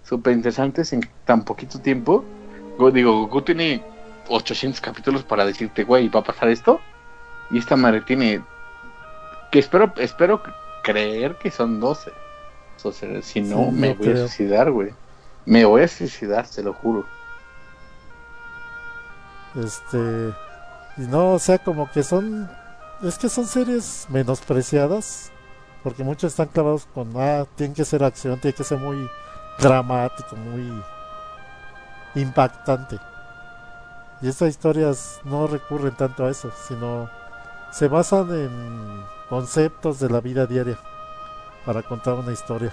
súper interesantes en tan poquito tiempo. Go- Digo, Goku tiene ochocientos capítulos para decirte, güey, va a pasar esto. Y esta madre tiene, que espero, espero creer que son doce. O sea, si no, Sí, me yo voy a creo. suicidar, güey. Me voy a suicidar, te lo juro. Este, y no, o sea, como que son, es que son series menospreciadas, porque muchos están clavados con, ah, tiene que ser acción, tiene que ser muy dramático, muy impactante. Y estas historias no recurren tanto a eso, sino se basan en conceptos de la vida diaria para contar una historia.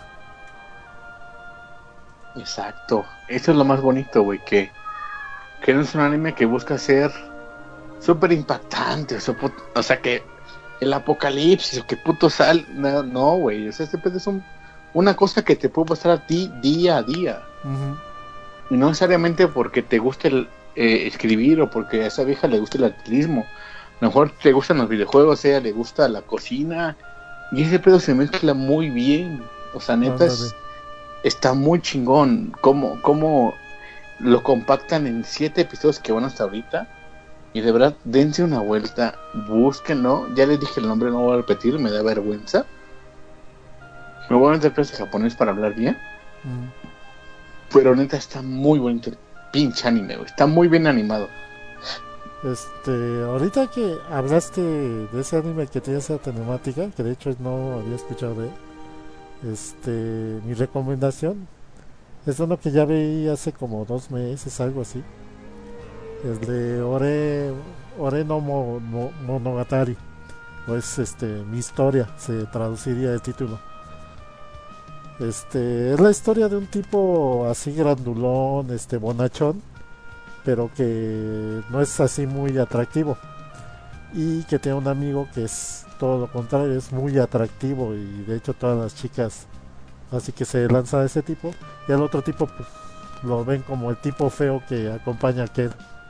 Exacto. Eso es lo más bonito, güey, que, que no es un anime que busca ser súper impactante. O sea, put- o sea, que el apocalipsis o que puto sal. No, no, güey. O sea, este pedo es un, una cosa que te puede pasar a ti día a día. Ujú. Y no necesariamente porque te guste el, eh, escribir o porque a esa vieja le guste el atletismo. A lo mejor te gustan los videojuegos, a ella le gusta la cocina. Y ese pedo se mezcla muy bien. O sea, neta, Ándale. es, está muy chingón. Cómo, cómo lo compactan en siete episodios que van hasta ahorita. Y de verdad, dense una vuelta, búsquenlo. Ya les dije el nombre, no voy a repetir, me da vergüenza. Me voy a meter clases de japonés para hablar bien. Mm. Pero neta, está muy bonito el pinche anime, güey. Está muy bien animado. Este, ahorita que hablaste de ese anime que tiene esa temática, que de hecho no había escuchado de él, este, mi recomendación es uno que ya vi hace como dos meses, algo así. Es de Ore, Ore no Mo- Mo- Monogatari, o es este, mi historia, se traduciría el título. Este, es la historia de un tipo así grandulón, este, bonachón, pero que no es así muy atractivo. Y que tiene un amigo que es todo lo contrario, es muy atractivo y de hecho todas las chicas así que se lanzan a ese tipo. Y al otro tipo pues lo ven como el tipo feo que acompaña a aquel.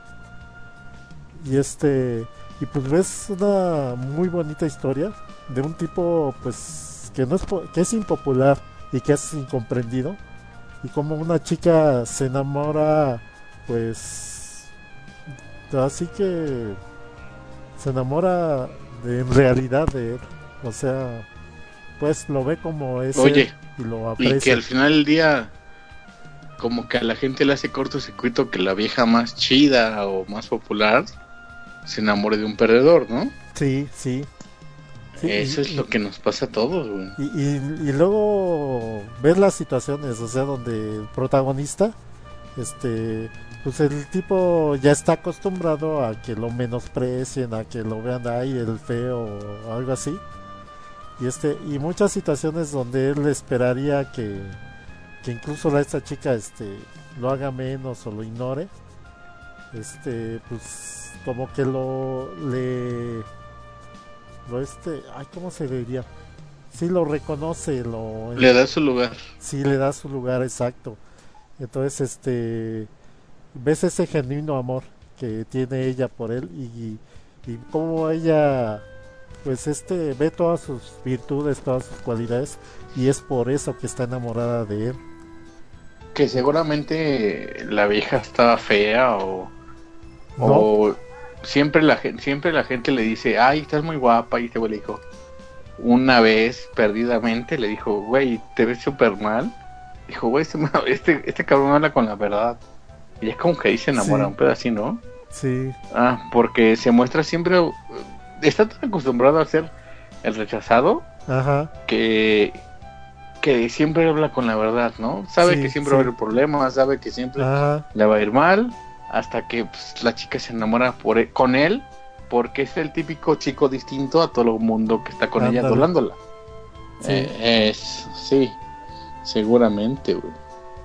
Y este, y pues ves una muy bonita historia de un tipo pues que no es po- que es impopular y que es incomprendido, y como una chica se enamora pues así que se enamora de, en realidad de él, o sea, pues lo ve como es él Oye, y lo y que aprecia. al final del día, como que a la gente le hace cortocircuito que la vieja más chida o más popular se enamore de un perdedor, ¿no? Sí, sí, sí, Eso y, es y, lo que nos pasa a todos, güey. y, y, y luego ves las situaciones, o sea, donde el protagonista, este, pues el tipo ya está acostumbrado a que lo menosprecien, a que lo vean ahí el feo o algo así. Y este, y muchas situaciones donde él esperaría que, que incluso la, esta chica este lo haga menos o lo ignore. Este, pues como que lo le lo este, ay, ¿cómo se diría? Sí lo reconoce, lo Le da su lugar. sí le da su lugar exacto. Entonces, este, ves ese genuino amor que tiene ella por él, y, y cómo ella, pues, este, ve todas sus virtudes, todas sus cualidades, y es por eso que está enamorada de él. Que seguramente la vieja estaba fea o, No, o siempre la gente siempre la gente le dice, ay, estás muy guapa, y este güey le dijo, una vez perdidamente le dijo, güey, te ves súper mal. Dijo, güey, este, este, este cabrón habla con la verdad. Y es como que ahí se enamora, sí, un pedacito, ¿no? sí, Ah, porque se muestra siempre, uh, está tan acostumbrado a ser el rechazado ajá, que, que siempre habla con la verdad, ¿no? Sabe que sí, siempre sí, va a haber problemas, sabe que siempre ajá, le va a ir mal, hasta que pues, la chica se enamora por él- con él, porque es el típico chico distinto a todo el mundo que está con ella ándale, adorándola. sí, Eh, es, sí, seguramente, güey.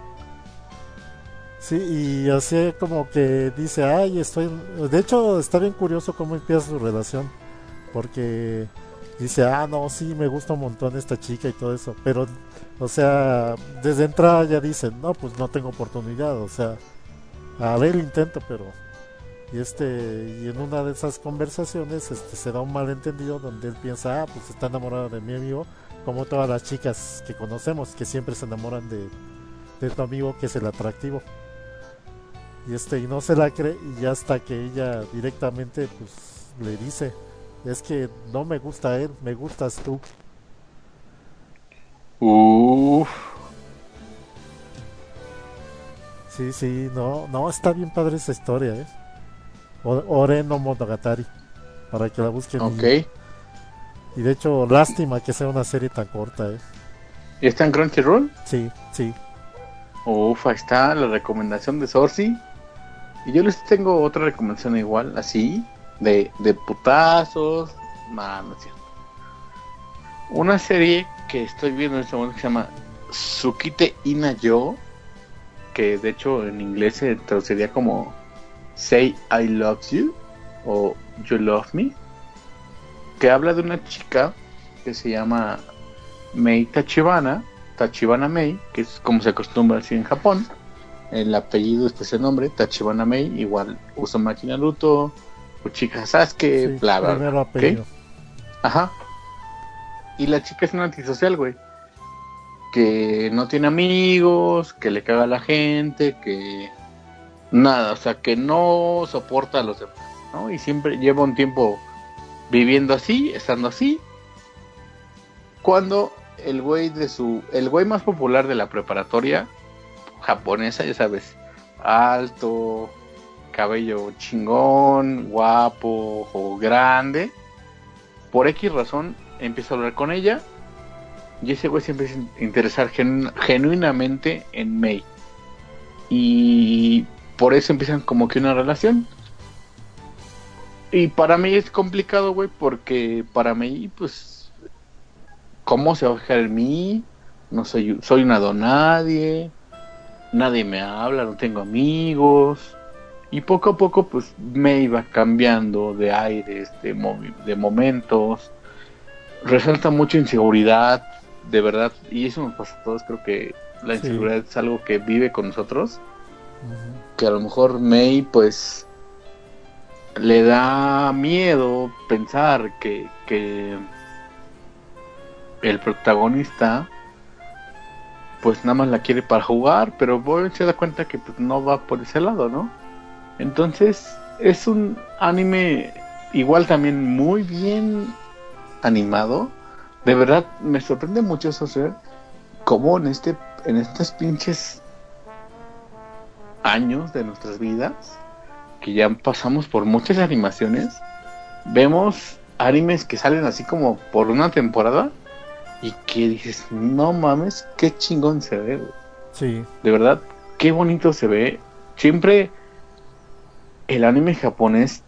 sí, y así como que dice, ay, estoy, de hecho está bien curioso cómo empieza su relación, porque dice, ah, no, sí, me gusta un montón esta chica y todo eso, pero, o sea, desde entrada ya dice, no, pues no tengo oportunidad, o sea, haré el intento, pero, y este, y en una de esas conversaciones, este, se da un malentendido donde él piensa, ah, pues está enamorado de mi amigo, como todas las chicas que conocemos, que siempre se enamoran de, de tu amigo que es el atractivo. Y este y no se la cree, y ya hasta que ella directamente pues le dice, es que no me gusta él, me gustas tú. Uff. Sí, sí, no, no, está bien padre esa historia, ¿eh? O- Ore no Monogatari, para que la busquen. Ok. Y, y de hecho, lástima que sea una serie tan corta, ¿eh? ¿Y está en Crunchyroll? Sí, sí. Uf, ahí está la recomendación de Sorcy. Y yo les tengo otra recomendación igual, así, de, de putazos. Nah, no es cierto. Una serie que estoy viendo en este momento que se llama Tsukite Ina Yo, que de hecho en inglés se traduciría como Say I Love You o You Love Me, que habla de una chica que se llama Mei Tachibana, Tachibana Mei, que es como se acostumbra así en Japón. El apellido es pues el nombre, Tachibana Mei, igual Uzumaki Naruto, Uchiha Sasuke, Sí, bla bla primero bla. apellido. ¿Ok? Ajá. Y la chica es una antisocial, güey. Que no tiene amigos, que le caga a la gente, que nada, o sea, que no soporta a los demás, ¿no? Y siempre lleva un tiempo viviendo así, estando así. Cuando el güey de su, el güey más popular de la preparatoria japonesa, ya sabes, alto, cabello chingón, guapo, ojo grande, por X razón empieza a hablar con ella. Y ese güey se empieza a interesar genu- genuinamente en Mei. Y por eso empiezan como que una relación. Y para mí es complicado, güey, porque para mí, pues, ¿cómo se va a fijar en mí? No soy, soy una donadie, nadie me habla, no tengo amigos. Y poco a poco, pues, Mei va cambiando de aires, de, movi- de momentos. Resalta mucha inseguridad, de verdad, y eso nos pasa a todos. Creo que la Sí. inseguridad es algo que vive con nosotros, Ujú. que a lo mejor Mei pues le da miedo pensar que, que el protagonista pues nada más la quiere para jugar, pero Boy se da cuenta que pues no va por ese lado, ¿no? Entonces es un anime igual también muy bien animado. De verdad me sorprende mucho eso, ser como en este en estos pinches años de nuestras vidas, que ya pasamos por muchas animaciones, vemos animes que salen así como por una temporada y que dices, no mames, qué chingón se ve, güey. Sí, De verdad, qué bonito se ve. Siempre el anime japonés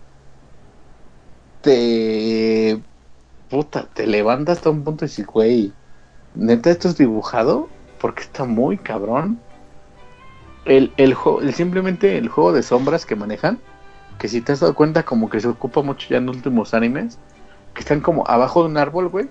te puta, te levanta hasta un punto y dices, güey, neta esto es dibujado, porque está muy cabrón. El, el, juego, el simplemente el juego de sombras que manejan, que si te has dado cuenta como que se ocupa mucho ya en los últimos animes, que están como abajo de un árbol, güey,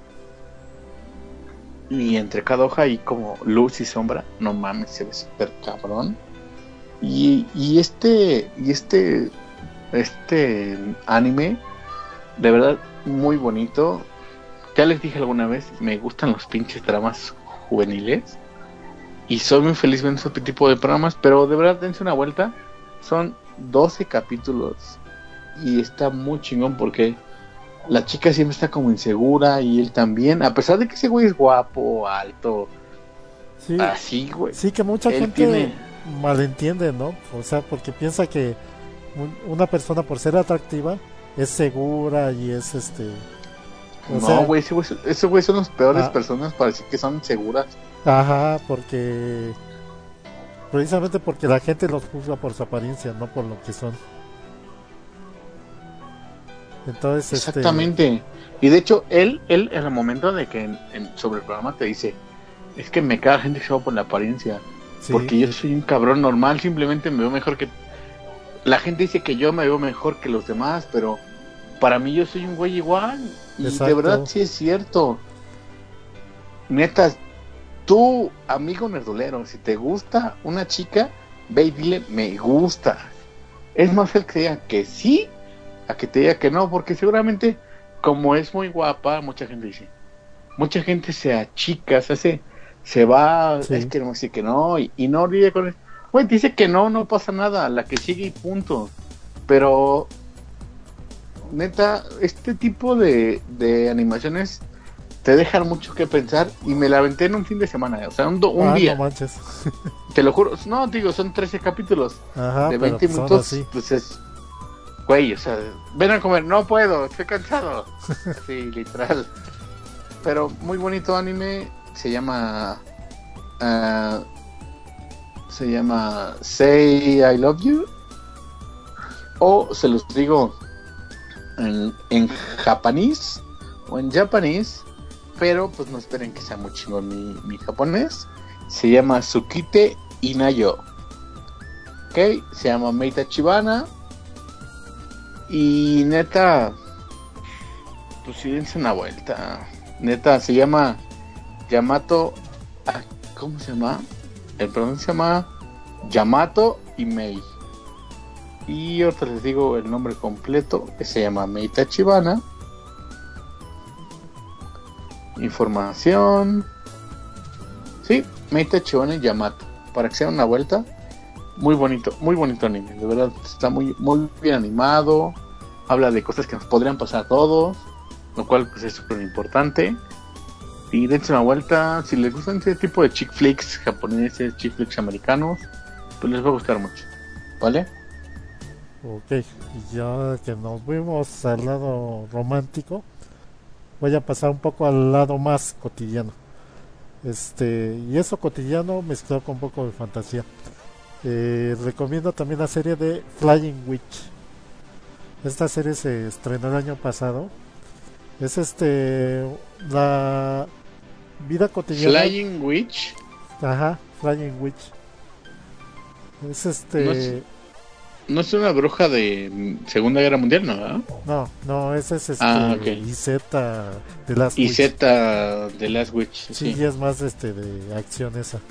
y entre cada hoja hay como luz y sombra. No mames, se ve súper cabrón. Y, y este y este este anime, de verdad, muy bonito. Ya les dije alguna vez, me gustan los pinches dramas juveniles y soy muy feliz viendo ese tipo de programas, pero de verdad dense una vuelta. Son doce capítulos y está muy chingón porque la chica siempre está como insegura y él también, a pesar de que ese güey es guapo, alto, sí, así, güey. sí que mucha Él gente tiene... malentiende, ¿no? O sea, porque piensa que un- una persona por ser atractiva es segura y es este... O No, sea, güey, ese güey, ese güey son las peores Ah. personas para decir que son seguras. ajá, porque... Precisamente porque la gente los juzga por su apariencia, no por lo que son. Entonces, Exactamente. Y de hecho, él, él en el momento de que en- en- sobre el programa te dice, es que me caga la gente que se va por la apariencia, este... sí, porque yo soy un cabrón normal, simplemente me veo mejor que... La gente dice que yo me veo mejor que los demás, pero para mí yo soy un güey igual. Y de Exacto. verdad sí es cierto. Neta, tú, amigo nerdulero, si te gusta una chica, ve y dile, me gusta. Es más fácil que te diga que sí, a que te diga que no, porque seguramente, como es muy guapa, mucha gente dice, mucha gente se achica, se hace, se va, Sí. es que no dice que no, y, y no olvide con él. Güey, dice que no, no pasa nada, la que sigue y punto. Pero, neta, este tipo de, de animaciones te dejan mucho que pensar y me la aventé en un fin de semana, o sea, un, do- un Ah, día, no manches. te lo juro. No, digo, son trece capítulos Ajá, de pero veinte pues aún minutos, así. pues es, güey, o sea, ven a comer, no puedo, estoy cansado. Sí, literal. Pero muy bonito anime, se llama ah, se llama Say I Love You, o se los digo en, en japonés o en japonés, pero pues no esperen que sea muy chingón mi, mi japonés. Se llama Tsukite Inayo, ok, se llama Meita Chibana, y neta, pues sí, dense una vuelta. Neta, se llama Yamato, ah, ¿cómo se llama? El programa se llama Yamato y Mei. Y ahorita les digo el nombre completo, que se llama Meita Chibana. Información. Sí, Meita Chibana y Yamato. Para que se den una vuelta. Muy bonito, muy bonito anime. De verdad, está muy, muy bien animado. Habla de cosas que nos podrían pasar a todos, lo cual pues es súper importante. Y dense una vuelta. Si les gustan ese tipo de chick flicks japoneses, chick flicks americanos, pues les va a gustar mucho, ¿vale? Ok, y ya que nos fuimos al lado romántico, voy a pasar un poco al lado más cotidiano. Este, y eso cotidiano mezclado con un poco de fantasía. Eh, recomiendo también la serie de Flying Witch. Esta serie se estrenó el año pasado. Es este la vida cotidiana. Flying Witch. Ajá, Flying Witch. Es este. No es, no es una bruja de Segunda Guerra Mundial, ¿no? ¿verdad? No, no, ese es este. Ah, ok. Izeta de Last Y Witch. Z de Last Witch. Sí, Sí. y es más este de acción esa.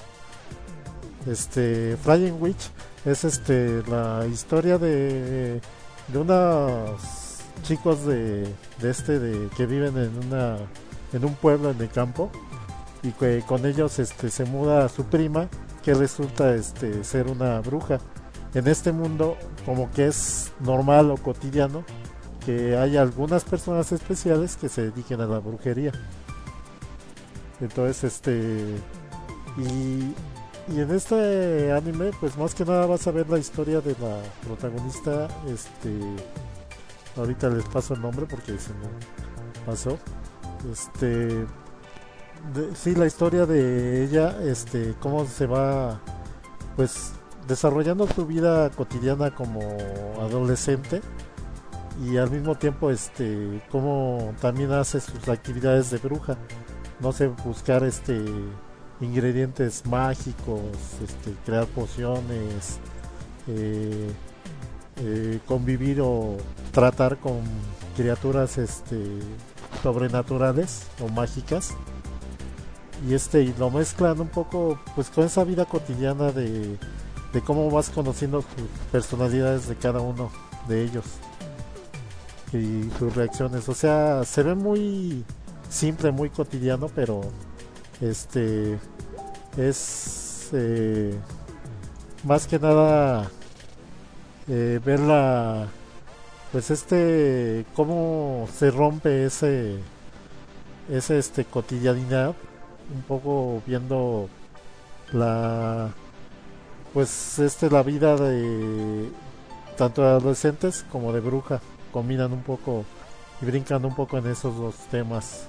Este Flying Witch es este la historia de de unos chicos de, de este de que viven en una en un pueblo en el campo, y que con ellos este se muda su prima, que resulta este ser una bruja. En este mundo como que es normal o cotidiano que hay algunas personas especiales que se dediquen a la brujería. Entonces este y y en este anime, pues más que nada vas a ver la historia de la protagonista. Este, ahorita les paso el nombre porque se me pasó. Este, de, sí, la historia de ella, este, cómo se va, pues desarrollando su vida cotidiana como adolescente, y al mismo tiempo, este, cómo también hace sus actividades de bruja. No sé, buscar este ingredientes mágicos, este, crear pociones, eh, eh, convivir o tratar con criaturas este, sobrenaturales o mágicas, y este y lo mezclan un poco pues con esa vida cotidiana de, de cómo vas conociendo sus personalidades de cada uno de ellos y sus reacciones. O sea, se ve muy simple, muy cotidiano, pero este es eh, más que nada eh, ver la pues este cómo se rompe ese ese este cotidianidad, un poco viendo la pues este la vida de tanto de adolescentes como de bruja, combinan un poco y brincan un poco en esos dos temas.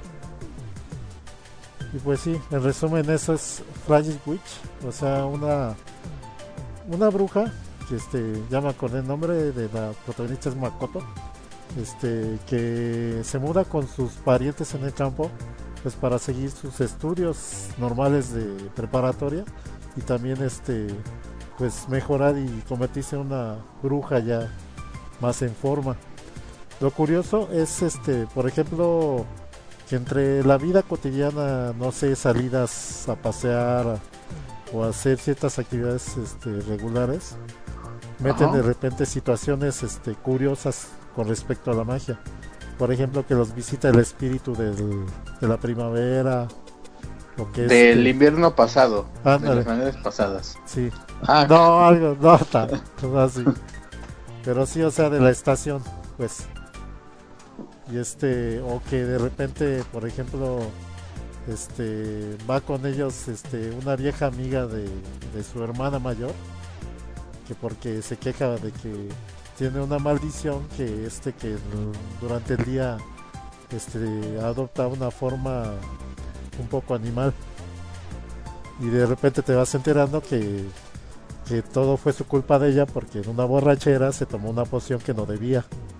Y pues sí, en resumen eso es Flying Witch, o sea, una una bruja que este ya me acordé el nombre de la protagonista, es Makoto, este que se muda con sus parientes en el campo pues para seguir sus estudios normales de preparatoria, y también este pues mejorar y convertirse en una bruja ya más en forma. Lo curioso es este, por ejemplo, que entre la vida cotidiana, no sé, salidas a pasear o hacer ciertas actividades este, regulares, meten Ajá. de repente situaciones este, curiosas con respecto a la magia. Por ejemplo, que los visita el espíritu del, de la primavera, Lo que es Del que... invierno pasado. Ándale. De las navidades pasadas. Sí. Ah, No, algo, no, ta, no así. Pero sí, o sea, de la estación, pues. Y este, o que de repente, por ejemplo, este, va con ellos, este, una vieja amiga de, de su hermana mayor, que porque se queja de que tiene una maldición que este que durante el día, este, adopta una forma un poco animal. Y de repente te vas enterando que que todo fue su culpa de ella porque en una borrachera se tomó una poción que no debía.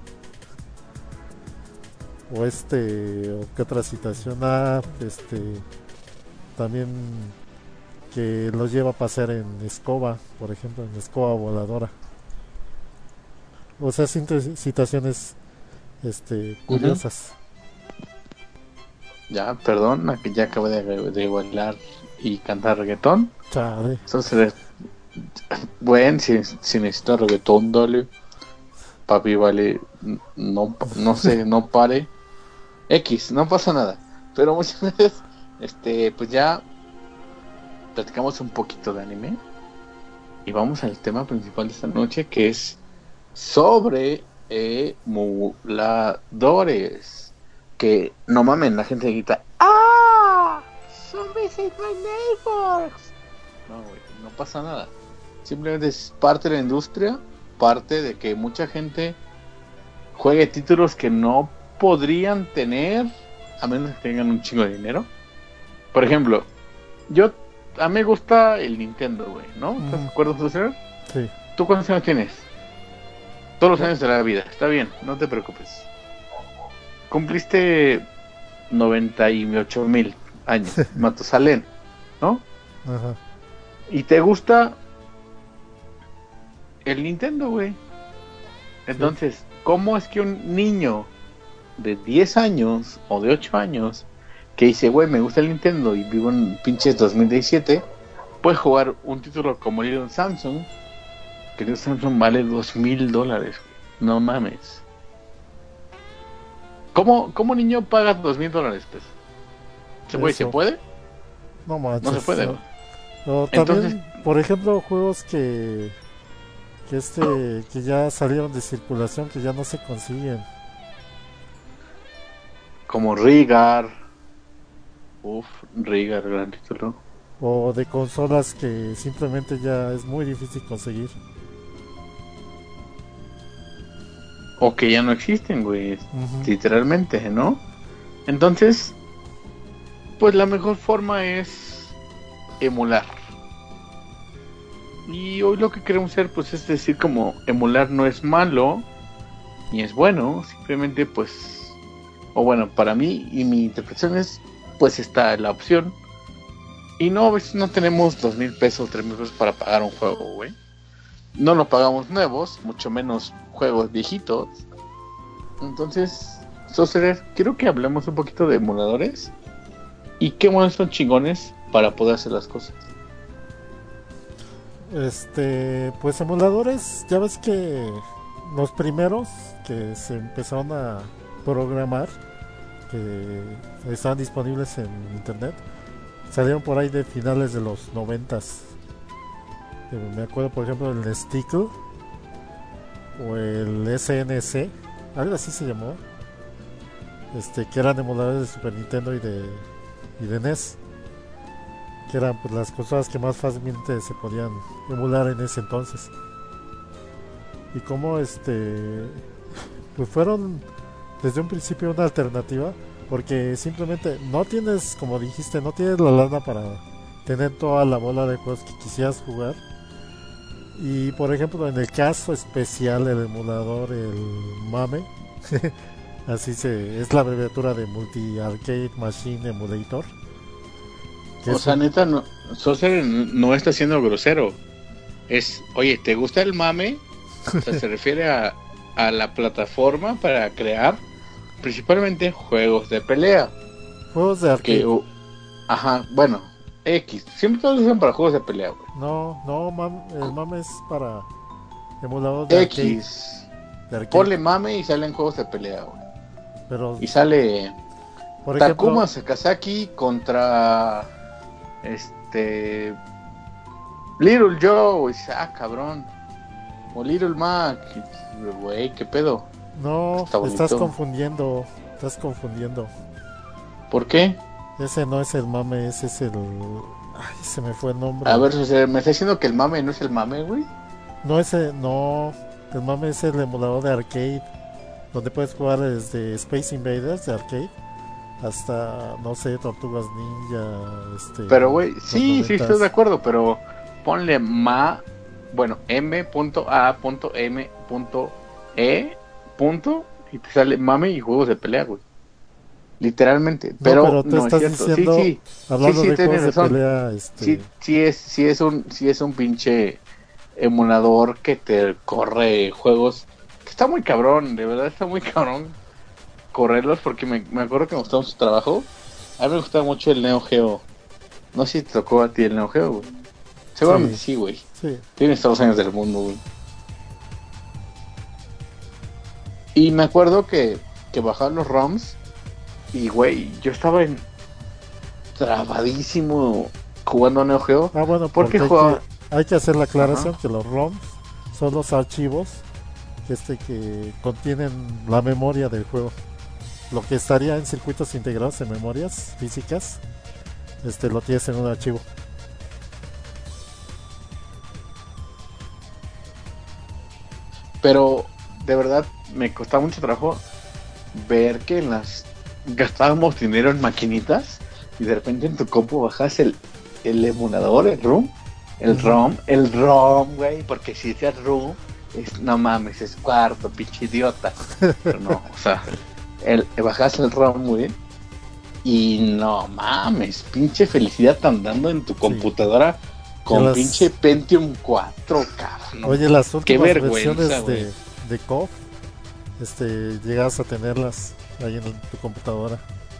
O este, o qué otra situación, ah, este, también que los lleva a pasear en escoba, por ejemplo, en escoba voladora. O sea, situaciones, este, curiosas. Uh-huh. Ya, perdón, aquí ya acabo de, de bailar y cantar reggaetón. Chale. Entonces, bueno, si, si necesito reggaetón, dale. Papi, vale, no, no sé, no pare. X, no pasa nada. Pero muchas veces, este, pues ya platicamos un poquito de anime. Y vamos al tema principal de esta noche, que es sobre emuladores. Que no mamen, la gente grita, ¡ah! ¡Zombies in my neighbors! No, güey, no pasa nada. Simplemente es parte de la industria, parte de que mucha gente juegue títulos que no podrían tener a menos que tengan un chingo de dinero. Por ejemplo, yo a mí me gusta el Nintendo, güey, ¿no? ¿Estás de acuerdo, César? Sí. ¿Tú cuántos años tienes? Todos los años de la vida, está bien, no te preocupes. Cumpliste noventa y ocho mil años, Matusalén, ¿no? Ajá. Y te gusta el Nintendo, güey. Entonces, sí. ¿Cómo es que un niño de diez años o de ocho años que dice, güey, me gusta el Nintendo y vivo en pinches dos mil diecisiete, puede jugar un título como Little Samsung, que Little Samsung vale dos mil dólares, güey? No mames. ¿Cómo, cómo niño paga dos mil dólares, pues? Güey, ¿se puede? No manches. No se puede, güey. No, también, entonces, por ejemplo, juegos que que este que ya salieron de circulación, que ya no se consiguen, como Rigar. Uf, Rigar, gran título. O de consolas que simplemente ya es muy difícil conseguir, o que ya no existen, güey. Uh-huh. Literalmente, ¿no? Entonces, pues la mejor forma es emular. Y hoy lo que queremos hacer, pues, es decir, como emular no es malo ni es bueno, simplemente, pues, o bueno, para mí y mi interpretación es, pues, está la opción. Y no, a veces no tenemos dos mil pesos, tres mil pesos para pagar un juego, güey. No lo pagamos nuevos, mucho menos juegos viejitos. Entonces, Soser, quiero que hablemos un poquito de emuladores y qué buenos son chingones para poder hacer las cosas. Este, pues emuladores, ya ves que los primeros que se empezaron a programar, que estaban disponibles en internet, salieron por ahí de finales de los noventas. Me acuerdo, por ejemplo, el Stickle o el S N C, algo así se llamó, este, que eran emuladores de Super Nintendo y de y de N E S, que eran, pues, las consolas que más fácilmente se podían emular en ese entonces. Y como este pues fueron desde un principio una alternativa, porque simplemente no tienes, como dijiste, no tienes la lana para tener toda la bola de juegos que quisieras jugar. Y por ejemplo, en el caso especial, el emulador, el MAME, así se es la abreviatura de Multi Arcade Machine Emulator. O sea, un... neta, no, Soser no está siendo grosero. Es, oye, ¿te gusta el MAME? O sea, se refiere a, a la plataforma para crear principalmente juegos de pelea. Juegos de arcade. Que, uh, ajá, bueno, X. Siempre todos usan para juegos de pelea, güey. No, no, mam, el MAME es para emulador de X. Arcade. Ponle MAME y salen juegos de pelea, güey. Pero... Y sale por Takuma ejemplo... Sakazaki contra Este. Little Joe, dice, ah, cabrón. O Little Mac, güey, ¿qué pedo? No, Está bonito. estás confundiendo. Estás confundiendo. ¿Por qué? Ese no es el mame, ese es el. Ay, se me fue el nombre. A ver, o sea, me está diciendo que el mame no es el mame, güey. No, ese, no. El mame es el emulador de arcade. Donde puedes jugar desde Space Invaders de arcade hasta, no sé, Tortugas Ninja. Este, Pero, güey, los sí, sí, noventas. estoy de acuerdo, pero ponle ma. Bueno, m.a.m.e. Y te sale mame y juegos de pelea, güey. Literalmente. No, Pero pero tú no, estás es cierto. diciendo, Sí, sí. hablando sí, sí, de tienes juegos de razón. pelea, este, Sí, sí es, sí es un, sí es un pinche emulador que te corre juegos. Que está muy cabrón, de verdad está muy cabrón correrlos porque me, me acuerdo que me gustaba su trabajo. A mí me gustaba mucho el Neo Geo. No sé si te tocó a ti el Neo Geo, güey. Seguramente sí, güey. sí. Tienes todos los años del mundo, güey. Y me acuerdo que, que bajaba los ROMs y, güey, yo estaba en trabadísimo jugando a Neo Geo. Ah, bueno, Porque porque hay jugaba... que, hay que hacer la aclaración Ajá. que los ROMs son los archivos este que contienen la memoria del juego. Lo que estaría en circuitos integrados en memorias físicas, este lo tienes en un archivo. Pero de verdad me costaba mucho trabajo ver que en las gastábamos dinero en maquinitas y de repente en tu compu bajas el, el emulador, el ROM, el Ujú. ROM, el ROM, güey, porque si dice ROM, es no mames, es cuarto, pinche idiota. Pero no, o sea, el, bajas el ROM, güey, y no mames, pinche felicidad andando en tu computadora con las- pinche Pentium cuatro, cabrón. No, Oye, las qué últimas vergüenza, versiones güey. de, de C O F, este, llegas a tenerlas ahí en tu computadora.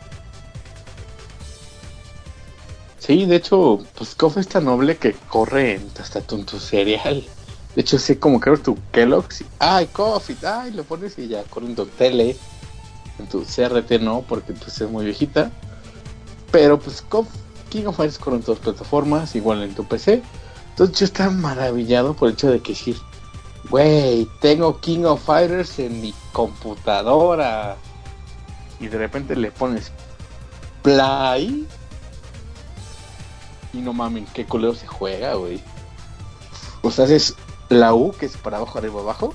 Sí, de hecho, pues C O F es tan noble que corre en- hasta tu, tu cereal. De hecho, sí, como creo tu Kellogg's. y- Ay, Coffee, ay, lo pones y ya corre en tu tele. En tu C R T no, porque pues es muy viejita. Pero pues C O F, King of Fighters corre en todas las plataformas, igual en tu P C. Entonces yo estaba maravillado por el hecho de que decir, güey, tengo King of Fighters en mi computadora. Y de repente le pones play. Y no mames, qué culero se juega, güey. O sea, haces la U, que es para abajo, arriba, abajo.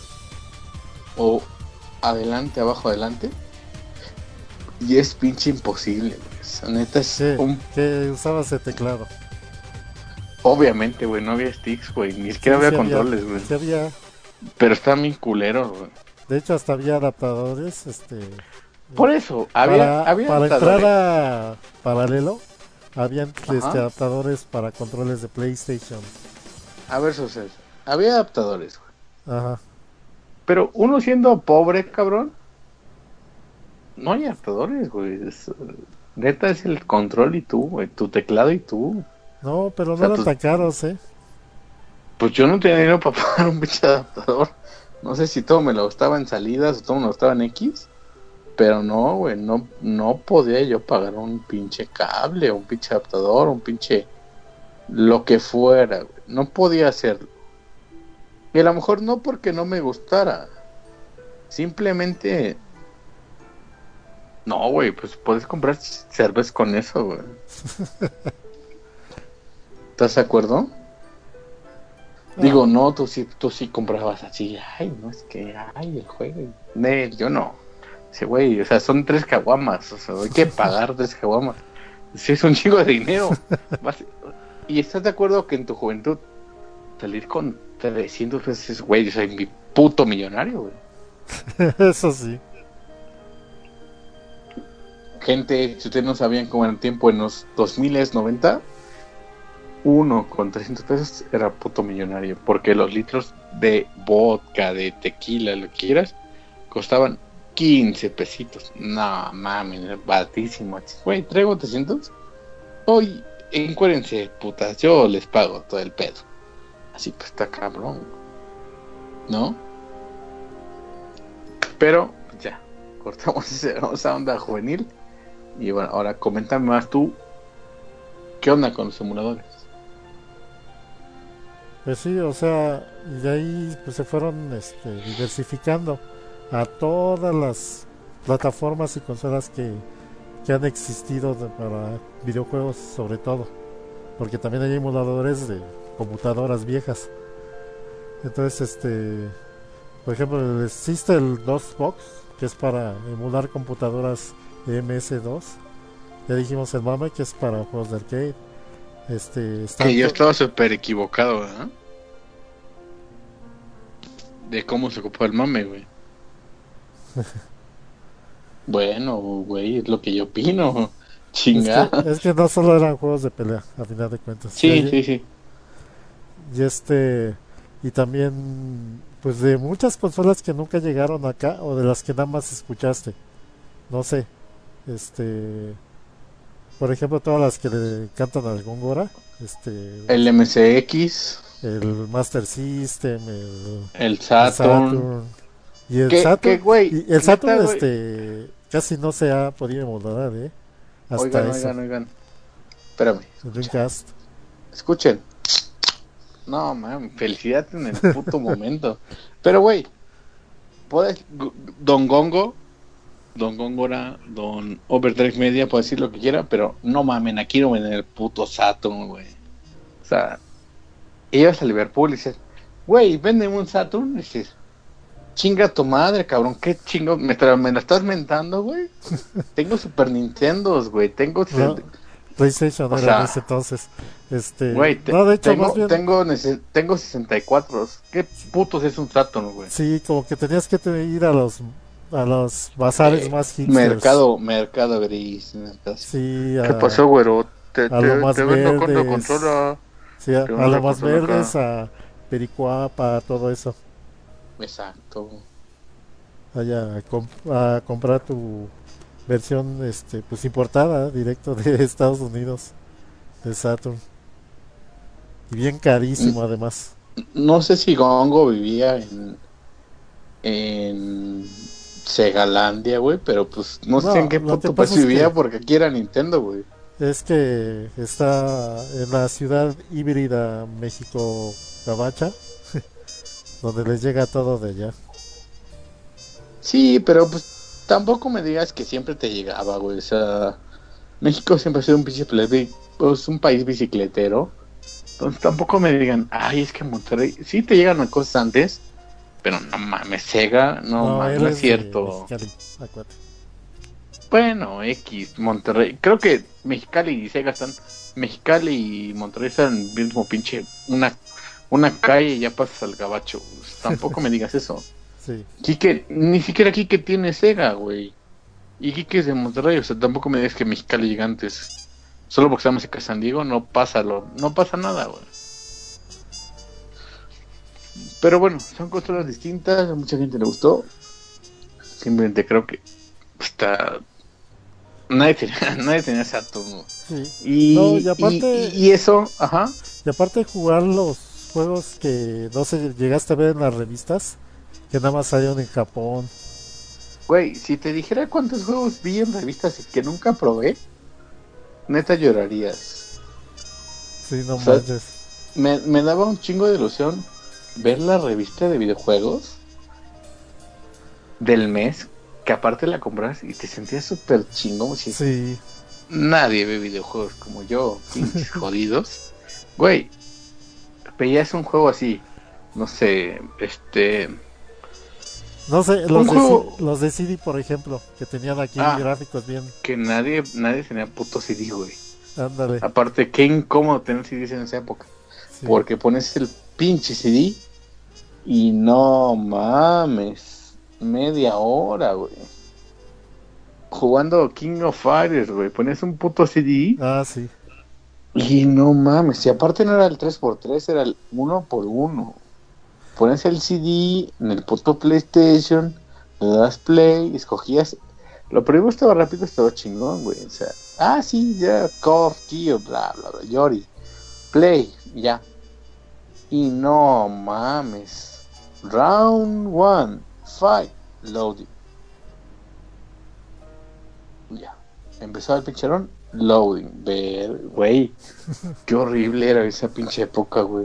O adelante, abajo, adelante. Y es pinche imposible, güey. O sea, neta es Sí, un... que usabas el teclado. Obviamente, güey, no había sticks, güey. Ni siquiera Sí, había sí controles, güey. sí había, Pero está bien culero, güey. de hecho hasta había adaptadores, este, Por eso, había, para, había para adaptadores. entrar a paralelo, habían Ajá. este, adaptadores para controles de PlayStation. A ver, sucede. Había adaptadores, güey. Ajá. Pero uno siendo pobre, cabrón, no hay adaptadores, güey. Es, neta es el control y tú, güey. Tu teclado y tú. No, pero O no sea, eran tus- tan caros, ¿eh? Pues yo no tenía dinero para pagar un pinche adaptador. No sé si todo me lo estaba en salidas o todo me lo estaba en X. Pero no, güey, no, no podía yo pagar un pinche cable, un pinche adaptador, un pinche... Lo que fuera, güey. No podía hacerlo. Y a lo mejor no porque no me gustara. Simplemente... No, güey, pues puedes comprar cerveza con eso, güey. ¿Estás de acuerdo? Digo, no, tú sí, tú sí comprabas así. Ay, no, es que, ay, el juego. Ne, yo no. Sí, güey, o sea, son tres caguamas. O sea, hay que pagar tres caguamas. Sí, es un chingo de dinero. Vas- Y estás de acuerdo que en tu juventud salir con trescientos pesos es, güey, yo soy mi puto millonario, güey. Eso sí. Gente, si ustedes no sabían cómo era el tiempo en los dos mil noventa, uno con trescientos pesos era puto millonario, porque los litros de vodka, de tequila, lo que quieras, costaban quince pesitos. No mames, es baratísimo. Güey, traigo trescientos. Hoy, encuérdense, putas, yo les pago todo el pedo. Así pues está cabrón, ¿no? Pero ya, cortamos esa, esa onda juvenil. Y bueno, ahora coméntame más tú. ¿qué onda con los emuladores? Pues sí, o sea, y de ahí pues se fueron este, diversificando a todas las plataformas y consolas que, que han existido de- para videojuegos sobre todo, porque también hay emuladores de computadoras viejas. Entonces, este, por ejemplo, existe el DOSBox, que es para emular computadoras M S dos. Ya dijimos el MAME, que es para juegos de arcade. Este, Que están yo to- estaba súper equivocado, ¿verdad? De cómo se ocupó el mame, güey. Bueno, güey, es lo que yo opino. es que, Chingada. es que no solo eran juegos de pelea, a final de cuentas. Ya, Sí, lle- sí, sí. y este, y también, pues de muchas consolas que nunca llegaron acá, o de las que nada más escuchaste. No sé, este, por ejemplo, todas las que le cantan al Góngora, este, El M S X, el Master System, el, el el Saturn. Saturn. Y el Que, que, Saturn, güey, y el neta, Saturn, güey. este, casi no se ha podido emular, ¿eh? Oigan, Hasta eso, oigan, oigan. Espérame, el escuchen. Dreamcast. Escuchen. No, man, felicidad en el puto momento. Pero, güey, puedes. Gu- Don Gongo, Don Góngora, Don Overdrive Media, puede decir lo que quiera, pero no mamen, aquí no ven el puto Saturn, güey. O sea, ibas a Liverpool y dices, güey, véndeme un Saturn. Y dices, chinga tu madre, cabrón, qué chingo. ¿Me, tra- me la estás mentando, güey? Tengo Super Nintendos, güey. Tengo. No, PlayStation O era en sea, ese entonces. Este, güey, te- no, de hecho, más tengo, bien, tengo, nece- tengo sesenta y cuatro. ¿Qué putos es un Saturn, güey? sí, como que tenías que te- ir a los, a los bazares Eh, más hipsters. mercado, mercado gris. mercado- Sí, ¿Qué a, pasó, güero? Te, a lo te, más te vendo con la verdes. consola. Sí, a, Te a vendo lo la más consola verdes, acá. a Pericuapa, todo eso. Exacto. Vaya a, comp- a comprar tu versión, este, pues importada, directo de Estados Unidos, de Saturn. Y bien N- carísimo además. No sé si Gongo vivía en, en Segalandia, güey, pero pues no sé en No, qué lo que puto país pasa es vivía que porque aquí era Nintendo, güey. es que está en la ciudad híbrida México Gabacha, donde les llega todo de allá. Sí, pero pues tampoco me digas que siempre te llegaba, güey. O sea, México siempre ha sido un pinche ple- pues, un país bicicletero. Entonces tampoco me digan, ay, es que Monterrey, sí te llegan cosas antes, pero no mames, Sega, no No, mames, él no es es de cierto. Mexicali, acuérdate. Bueno, X, Monterrey, creo que Mexicali y Sega están, Mexicali y Monterrey están en el mismo pinche, una, una calle y ya pasas al gabacho. Pues, tampoco me digas eso. Sí, Quique, ni siquiera Quique tiene Sega, güey. Y Quique es de Monterrey, o sea, tampoco me digas que Mexicali Gigantes. Solo porque estamos en San Diego no pasa lo, no pasa nada, güey. Pero bueno, son consolas distintas, a mucha gente le gustó. Simplemente creo que está nadie tenía, nadie tenía Saturn. sí. No, y Y, y, aparte, y, y eso, ajá. y aparte de jugar los juegos que no sé, llegaste a ver en las revistas, que nada más salieron en Japón. Güey, si te dijera cuántos juegos vi en revistas y que nunca probé, neta llorarías. Sí, no O sea, manches. me, me daba un chingo de ilusión ver la revista de videojuegos del mes, que aparte la compras y te sentías súper chingón. Si Sí, nadie ve videojuegos como yo, pinches jodidos. Güey, veías un juego así, no sé, este... no sé, Un los de, juego... C- los de C D, por ejemplo, que tenían aquí Ah, gráficos bien. que nadie, nadie tenía puto C D, güey. Ándale, Aparte, qué incómodo tener C Ds en esa época. sí. Porque pones el pinche C D y no mames, media hora, güey. Jugando King of Fighters, güey. Pones un puto C D Ah, sí. y no mames. Y aparte no era el tres por tres, era el uno por uno. Pones el C D en el puto PlayStation, le das play, escogías. Lo primero estaba rápido, estaba chingón, güey. O sea, ah, sí, ya, Call of Tío, bla, bla, bla, Yori. Play, ya. Y no mames. Round one, fight, loading. Ya. empezaba el pincherón, loading, ver, güey, qué horrible era esa pinche época, güey.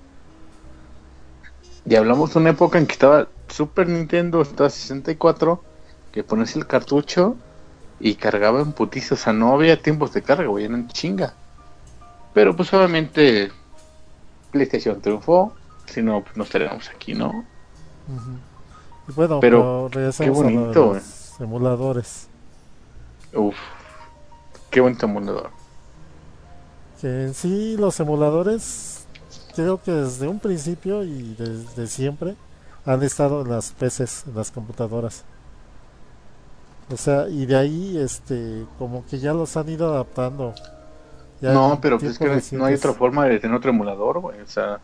Y hablamos de una época en que estaba Super Nintendo, estaba sesenta y cuatro, que pones el cartucho y cargaba en putiza, o sea, no había tiempos de carga, güey, eran chinga. Pero pues obviamente PlayStation triunfó, si no, pues no estaríamos aquí, ¿no? Uh-huh. Y bueno, pero, pero regresamos qué bonito, a lo de los emuladores. Uf, qué bonito emulador. Que en sí los emuladores, creo que desde un principio y desde siempre han estado en las P Cs, en las computadoras. O sea, y de ahí, este, como que ya los han ido adaptando. Ya no, pero pues es que recientes. no hay otra forma de tener otro emulador, güey, o sea...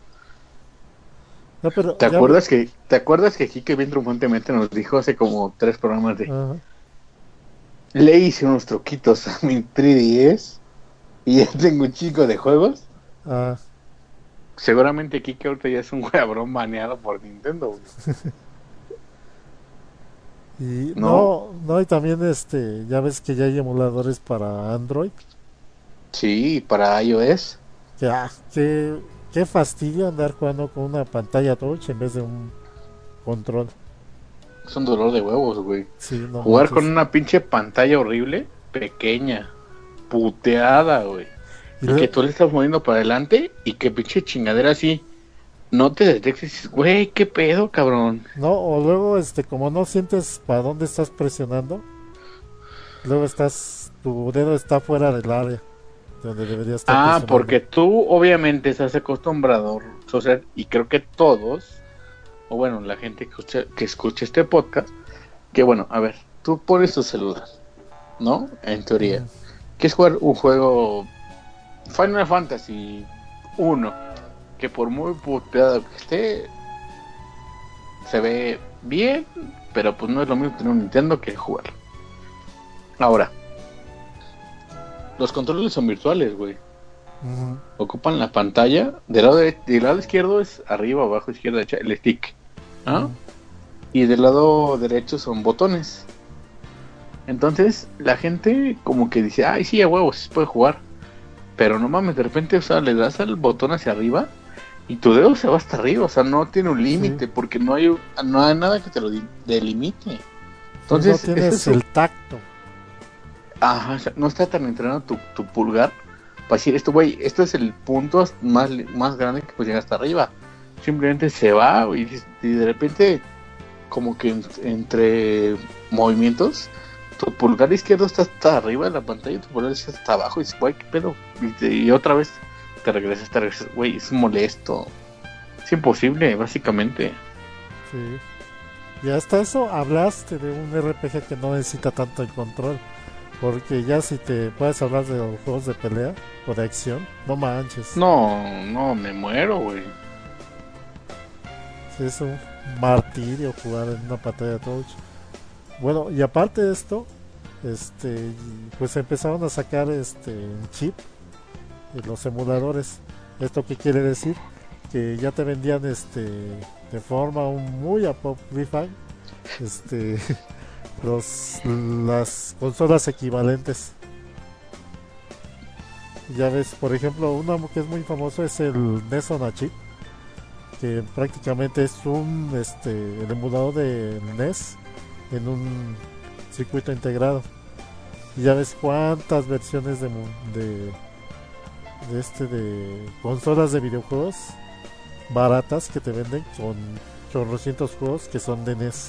No, pero ¿Te ya... acuerdas que te acuerdas que Kike bien triunfantemente nos dijo hace como tres programas de... Uh-huh. Le hice unos truquitos a mi tres D S y ya tengo un chico de juegos? Ah. Seguramente Kike ahorita ya es un cabrón baneado por Nintendo, güey. Y ¿No? no, no, y también este, ya ves que ya hay emuladores para Android. Sí, para iOS. Que, ah, qué, qué fastidio andar jugando con una pantalla touch en vez de un control. Es un dolor de huevos, güey. Sí, no Jugar manches. con una pinche pantalla horrible, pequeña, puteada, güey. Y, y le... que tú le estás moviendo para adelante y que pinche chingadera así no te detectes y dices, güey, qué pedo, cabrón. No, o luego, este, como no sientes para dónde estás presionando, luego estás, tu dedo está fuera del área donde debería estar. Ah, porque tú obviamente estás acostumbrado, Soser, y creo que todos, o bueno, la gente que escucha, que escucha este podcast, que bueno, a ver, tú pones tu celular, ¿no? En teoría. Mm. ¿Quieres jugar un juego Final Fantasy uno? Que por muy puteado que esté, se ve bien, pero pues no es lo mismo tener un Nintendo que jugar. Ahora, los controles son virtuales, güey. Uh-huh. Ocupan la pantalla. Del lado, de, del lado izquierdo es arriba, abajo, izquierda, derecha, el stick, ¿no? Uh-huh. Y del lado derecho son botones. Entonces, la gente como que dice, ay, sí, a huevos, se puede jugar. Pero no mames, de repente, o sea, le das al botón hacia arriba y tu dedo se va hasta arriba, o sea, no tiene un límite, sí. Porque no hay, no hay nada que te lo delimite. Entonces, no tienes es eso. El tacto. Ajá, o sea, no está tan entrenado tu, tu pulgar para decir esto, güey, esto es el punto más, más grande que puede llegar hasta arriba. Simplemente se va, güey, y de repente, como que en, entre movimientos, tu pulgar izquierdo está hasta arriba de la pantalla y tu pulgar izquierdo está abajo, y dices, güey, qué pedo. Y, te, y otra vez te regresas, te regresas, güey, es molesto. Es imposible, básicamente. Sí. Y hasta eso hablaste de un R P G que no necesita tanto el control. Porque ya si te puedes hablar de los juegos de pelea o de acción, no manches. No, no, me muero, güey. Sí, es un martirio jugar en una pantalla touch. Bueno, y aparte de esto, este, pues empezaron a sacar este chip en los emuladores. ¿Esto qué quiere decir? Que ya te vendían este de forma muy apócrifa este los las consolas equivalentes. Ya ves, por ejemplo, uno que es muy famoso es el N E S on a Chip, que prácticamente es un este el emulador de N E S en un circuito integrado. Y ya ves cuántas versiones de de, de este de consolas de videojuegos baratas que te venden con chorrocientos juegos que son de N E S.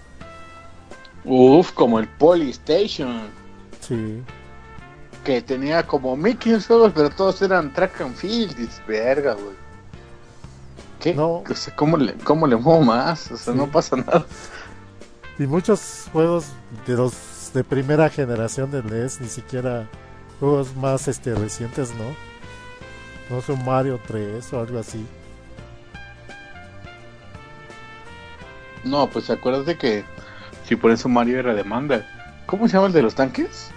Uf, como el Polystation. Sí. Que tenía como mil quinientos juegos, pero todos eran track and field. Y verga, güey. ¿Qué? No. O sea, ¿cómo le, cómo le muevo más? O sea, sí. No pasa nada. Y muchos juegos de los de primera generación de N E S, ni siquiera juegos más este recientes, ¿no? No sé, un Mario tres o algo así. No, pues acuérdate que si por eso Mario era demanda. ¿Cómo se llama el de los tanques?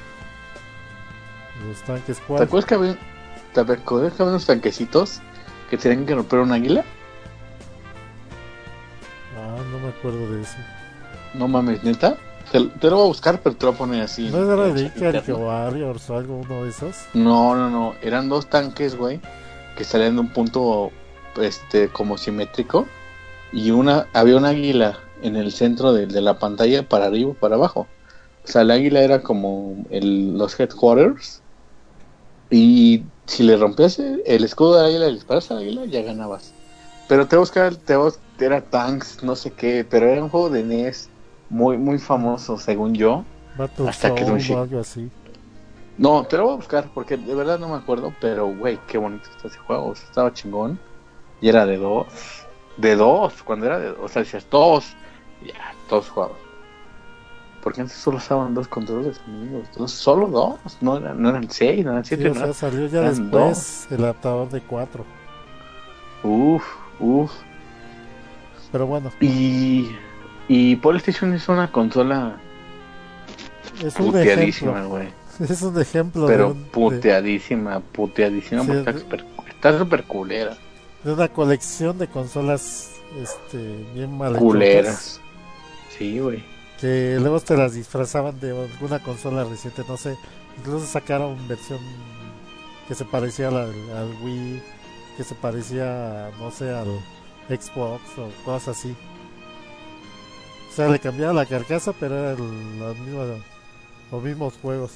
Los tanques, ¿cuál? ¿Te acuerdas que había, te acuerdas que había unos tanquecitos que tenían que romper un águila? Ah, no me acuerdo de eso. No mames, neta. Te, te lo voy a buscar, pero te lo voy a poner así. ¿No era en de chat Icarus interno. o Warriors o algo, uno de esos? No, no, no. Eran dos tanques, güey, que salían de un punto, este, como simétrico. Y una, había un águila en el centro de, de la pantalla, para arriba, para abajo. O sea, el águila era como el, los headquarters. Y si le rompías el, el escudo del águila y le disparas al águila, ya ganabas. Pero te voy a buscar, te voy a buscar, era Tanks, no sé qué, pero era un juego de N E S muy, muy famoso, según yo. Battle Hasta que Zone no- o algo así. No, te lo voy a buscar porque de verdad no me acuerdo, pero güey, qué bonito está ese juego, o sea, estaba chingón. Y era de dos, de dos, cuando era de, o sea, decías dos, ya, todos jugaban. Porque antes solo usaban dos controles, amigos, entonces solo dos, no eran, no eran seis, no eran Sí, siete, o no sea, eran- salió ya eran después el adaptador de cuatro. Uf, uf. Pero bueno, Y, y PlayStation es una consola es un puteadísima, ejemplo. güey. Es un ejemplo de, Pero un- de, puteadísima, puteadísima, Sí, porque está de- súper está súper culera. de una colección de consolas este, bien mal hechas. Culeras. Sí, güey. Que luego te las disfrazaban de alguna consola reciente, no sé. Incluso sacaron versión que se parecía al, al Wii, que se parecía, no sé, al Xbox o cosas así. O sea, le cambiaba la carcasa, pero eran las mismas, los mismos juegos.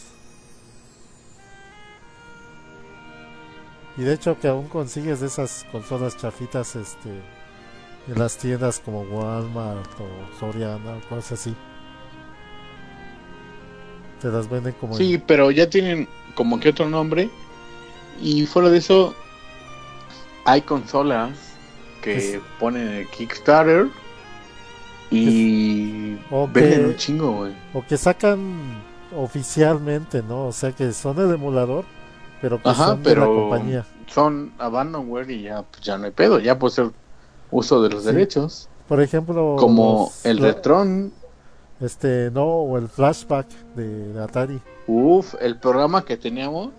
Y de hecho que aún consigues de esas consolas chafitas este, en las tiendas como Walmart o Soriana o cosas así. Te las venden como... Sí, pero ya tienen como que otro nombre. Y fuera de eso, hay consolas que Es- ponen el Kickstarter y O venden que- un chingo, güey. O que sacan oficialmente, ¿no? O sea que son el emulador, pero que Ajá, son de la pero compañía. son abandonware y ya, pues ya no hay pedo, ya puede ser uso de los Sí. derechos. Por ejemplo, Como los- el la- Retron, este, no, o el Flashback de Atari. uff, el programa que teníamos.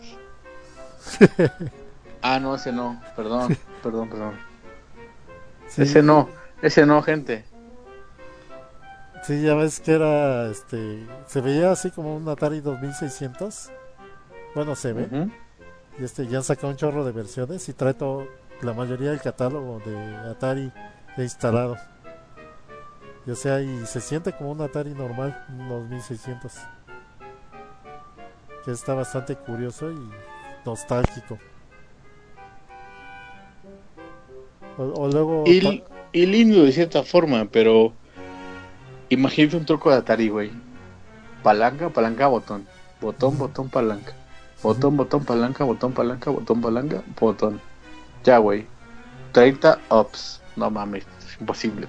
Ah, no, ese no, perdón, perdón, perdón. Sí, Ese no, ese no, gente. sí, ya ves que era, este, se veía así como un Atari dos mil seiscientos. Bueno, se ve. Ujú. Y este ya han sacado un chorro de versiones y trae todo, la mayoría del catálogo de Atari instalado. Y, o sea, y se siente como un Atari normal, un dos mil seiscientos. Que está bastante curioso y nostálgico. O, o luego... Y, pa- y lindo de cierta forma, pero imagínate un truco de Atari, güey. Palanca, palanca, botón. Botón, botón, palanca. Botón, botón, palanca, botón, palanca, botón, palanca, botón. Ya, güey. treinta ups. No mames, es imposible.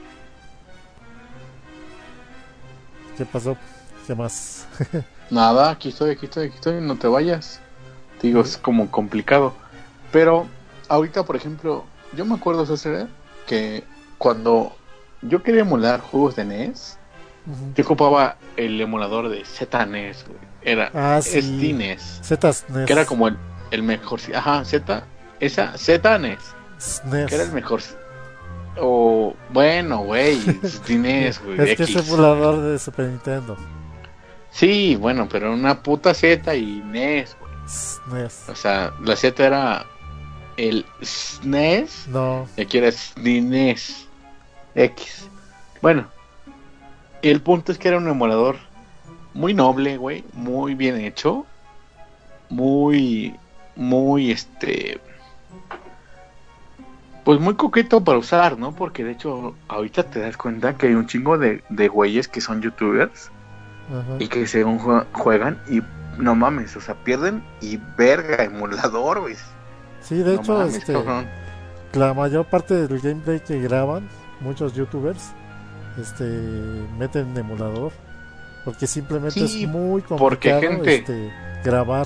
¿Qué pasó? ¿Qué más? Nada, aquí estoy, aquí estoy, aquí estoy, no te vayas. Te digo, es como complicado. Pero ahorita, por ejemplo, yo me acuerdo, César, que cuando yo quería emular juegos de N E S, Ujú. yo ocupaba el emulador de Z N E S, güey. Era Ah, sí. S D N E S, Z-S N E S. que era como el, el mejor. Ajá, Z, esa Z N E S, S N E S. que era el mejor. O, bueno, güey, S D N E S, güey. Es que es X. emulador de Super Nintendo. Sí, bueno, pero una puta Z y N E S, güey. S N E S. O sea, la Z era el S N E S No, y aquí era S D N E S X. Bueno, el punto es que era un emulador muy noble, güey, muy bien hecho, muy, muy, este, pues muy coqueto para usar, ¿no? Porque de hecho, ahorita te das cuenta que hay un chingo de, de güeyes que son youtubers ajá. y que según jue- juegan y no mames, o sea, pierden y verga, emulador, güey. Sí, de No hecho, mames, este, cabrón. la mayor parte del gameplay que graban muchos youtubers este meten emulador porque simplemente Sí, es muy porque, complicado gente- este, grabar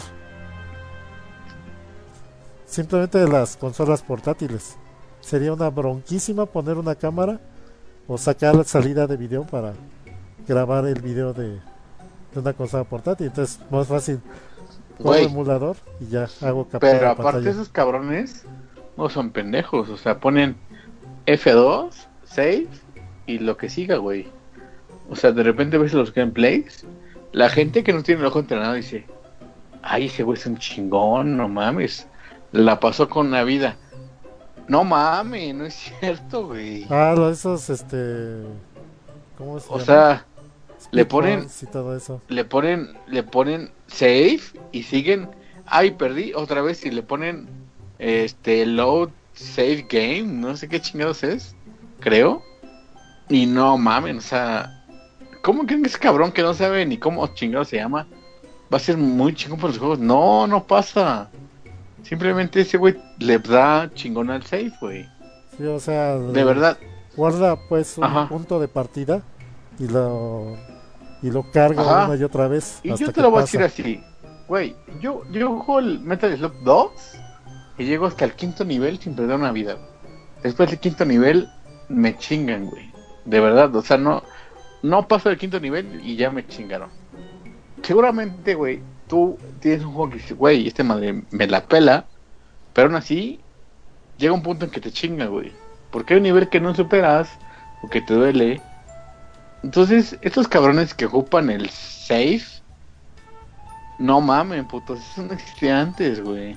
simplemente de las consolas portátiles. Sería una bronquísima poner una cámara o sacar la salida de video para grabar el video de, de una consola portátil. Entonces, más fácil pongo Güey, emulador y ya hago captura pero de aparte pantalla. esos cabrones no son pendejos, o sea, ponen F dos, save y lo que siga, güey. O sea, de repente ves los gameplays, la gente que no tiene el ojo entrenado dice, ay, ese güey es un chingón, no mames, la pasó con la vida. No mames, no es cierto, güey. Ah, lo- esos, este... ¿Cómo se O llama? sea, le ponen, Speedruns y todo eso. le ponen, le ponen save y siguen, ay, perdí otra vez y le ponen, este, load save game, no sé qué chingados es, creo. Y no mames, o sea, ¿cómo creen que ese cabrón que no sabe ni cómo chingados se llama va a ser muy chingón por los juegos? No, no pasa. Simplemente ese güey le da chingón al save, güey. Sí, o sea, De el- verdad. guarda pues un Ajá. punto de partida y lo y lo carga Ajá. una y otra vez Y hasta yo te que lo voy a pasa. decir así, güey, yo, yo juego el Metal Slug dos y llego hasta el quinto nivel sin perder una vida, güey. Después del quinto nivel me chingan, güey. De verdad, o sea, no, no paso del quinto nivel y ya me chingaron. Seguramente, güey, tú tienes un juego que dices, güey, este madre me la pela, pero aún así llega un punto en que te chinga, güey. Porque hay un nivel que no superas o que te duele. Entonces, estos cabrones que ocupan el save, no mamen, putos, eso no existía antes, güey.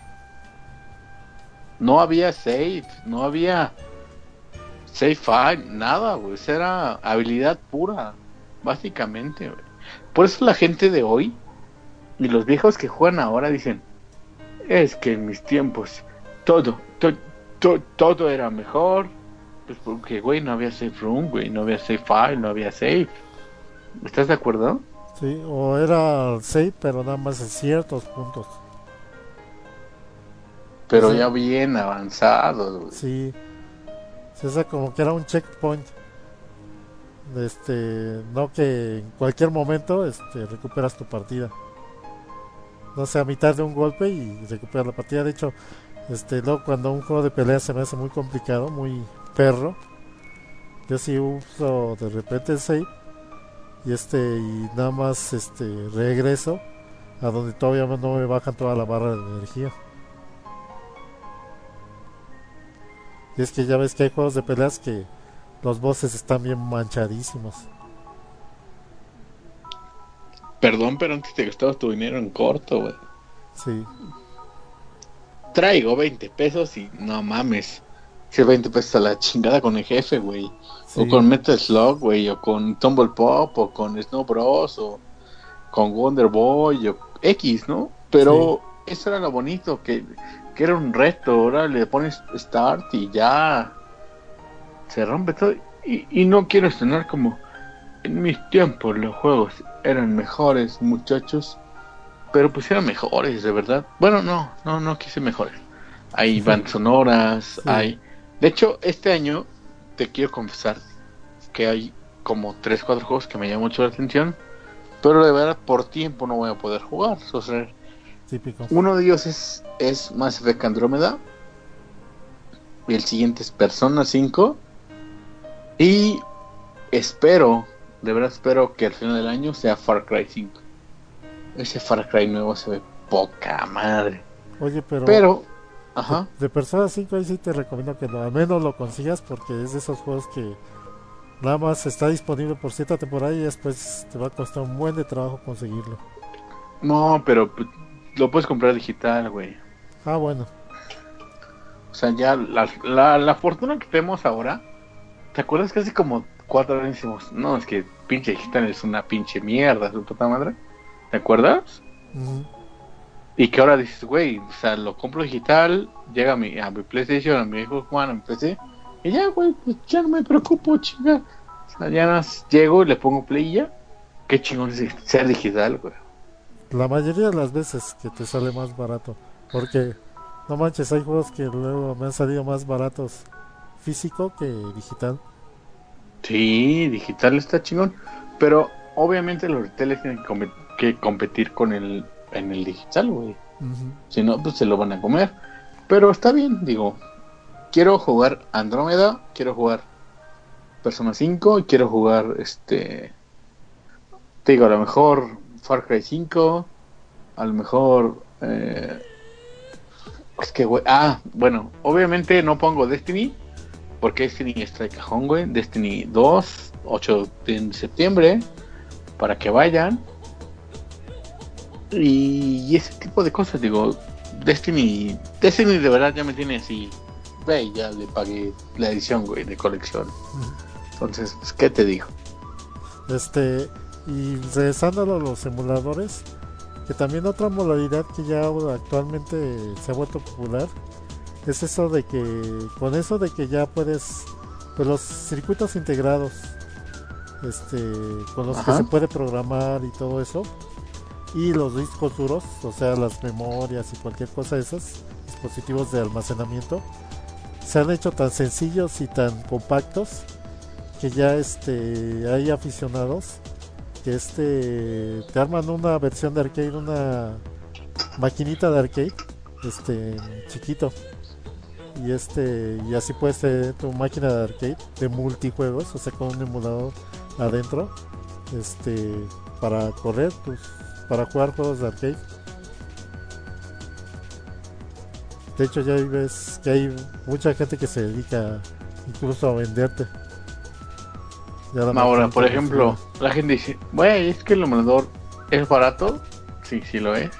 No había save, no había save file, nada, güey. Eso era habilidad pura, básicamente, güey. Por eso la gente de hoy y los viejos que juegan ahora dicen, es que en mis tiempos todo, to, to, todo era mejor. Pues porque, güey, no había save room, güey, no había save file, no había save. ¿Estás de acuerdo? Sí, o era save, pero nada más en ciertos puntos. Pero Sí. ya bien avanzados, güey. Sí. Sí, o sea, como que era un checkpoint. Este, no que en cualquier momento este, recuperas tu partida. No sé, a mitad de un golpe y recuperas la partida. De hecho, este, luego cuando un juego de pelea se me hace muy complicado, muy perro, yo sí uso de repente el save y este y nada más este regreso a donde todavía no me bajan toda la barra de energía. Y es que ya ves que hay juegos de peleas que los bosses están bien manchadísimos. Perdón, pero antes te gastabas tu dinero en corto, güey. Sí, Traigo veinte pesos y no mames. Si veinte pesos a la chingada con el jefe, güey. sí, O con Metal Slug, güey. O con Tumble Pop. O con Snow Bros. O con Wonder Boy. O X, ¿no? Pero eso era lo bonito. Que, que era un reto. Ahora le pones Start y ya. Se rompe todo. Y, y no quiero sonar como. En mis tiempos los juegos eran mejores, muchachos. Pero pues eran mejores, de verdad. Bueno, no, no, no quise mejores. Hay bandas sonoras, Sí. hay... De hecho, este año, te quiero confesar que hay como tres cuatro juegos que me llaman mucho la atención. Pero de verdad, por tiempo no voy a poder jugar. O sea, típico. uno de ellos es, es Mass Effect Andrómeda. Y el siguiente es Persona cinco. Y espero, de verdad espero que al final del año sea Far Cry cinco. Ese Far Cry nuevo se ve poca madre. Oye, pero, Pero, ajá, de, de Persona cinco ahí sí te recomiendo que lo, al menos lo consigas porque es de esos juegos que nada más está disponible por cierta temporada y después te va a costar un buen de trabajo conseguirlo. no, pero pues, lo puedes comprar digital, güey. Ah, bueno. O sea, ya la, la, la fortuna que tenemos ahora, ¿te acuerdas que hace como cuatro años decimos, no, es que pinche digital es una pinche mierda, su puta madre? ¿Te acuerdas? Ujú. Y que ahora dices, güey, o sea, lo compro digital, llega a mi, a mi PlayStation, a mi Xbox One, a mi P C, y ya, güey, pues ya no me preocupo, chinga. O sea, ya nada más llego y le pongo play y ya. Qué chingón es ser digital, güey. La mayoría de las veces que te sale más barato. Porque, no manches, hay juegos que luego me han salido más baratos físico que digital. Sí, digital está chingón. Pero obviamente los retailers tienen que, com- que competir con el en el digital, güey. Ujú. Si no, pues se lo van a comer. Pero está bien, digo. Quiero jugar Andrómeda, quiero jugar Persona cinco y quiero jugar este. Te digo, a lo mejor Far Cry cinco, a lo mejor. Eh, es que, güey. Ah, bueno, obviamente no pongo Destiny, porque Destiny está de cajón, güey. Destiny dos ocho de septiembre para que vayan. Y, y ese tipo de cosas, digo, Destiny, Destiny de verdad ya me tiene así, güey, ya le pagué la edición, güey, de colección. Entonces, pues, ¿qué te digo? Este, y regresando a los emuladores, que también otra modalidad que ya actualmente se ha vuelto popular es eso de que, con eso de que ya puedes, pues los circuitos integrados, este, con los Ajá. que se puede programar y todo eso, y los discos duros, o sea, las memorias y cualquier cosa de esos dispositivos de almacenamiento, se han hecho tan sencillos y tan compactos que ya este hay aficionados que este te arman una versión de arcade, una maquinita de arcade, este chiquito, y este y así puedes tener tu máquina de arcade de multijuegos, o sea, con un emulador adentro, este para correr tus para jugar juegos de arcade. De hecho, ya ves que hay mucha gente que se dedica incluso a venderte. Ahora, por ejemplo, la gente dice, güey, es que el emulador es barato. Sí, sí lo es,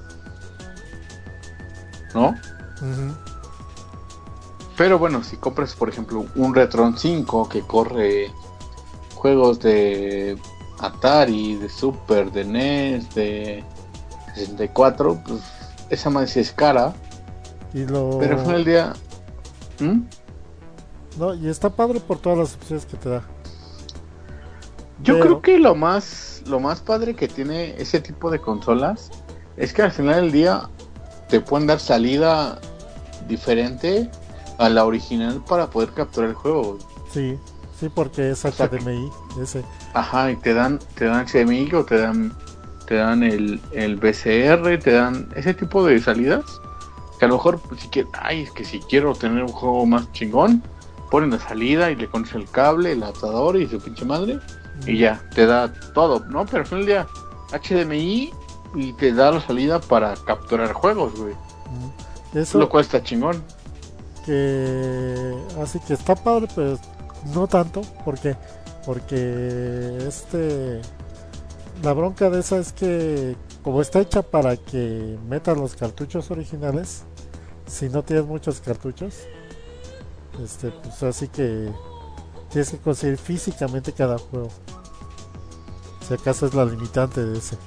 ¿no? Uh-huh. Pero bueno, si compras, por ejemplo, un Retron cinco que corre juegos de Atari, de Super, de N E S, de sesenta y cuatro, pues esa madre sí es cara. Y lo... Pero al final del día, ¿Mm? no, y está padre por todas las opciones que te da. Yo Pero... creo que lo más lo más padre que tiene ese tipo de consolas es que al final del día te pueden dar salida diferente a la original para poder capturar el juego. Sí, sí, porque es H D M I, o sea, ese. Ajá, y te dan te dan H D M I o te dan te dan el el V C R, te dan ese tipo de salidas que a lo mejor pues, si quiero, ay, es que si quiero tener un juego más chingón, ponen la salida y le pones el cable, el adaptador y su pinche madre mm. y ya, te da todo, ¿no? Pero al final del día H D M I y te da la salida para capturar juegos, güey. Mm. Eso lo cual está chingón. Que así que está padre, pero no tanto, porque porque este la bronca de esa es que como está hecha para que metas los cartuchos originales, si no tienes muchos cartuchos, este pues así que tienes que conseguir físicamente cada juego. Si acaso es la limitante de ese.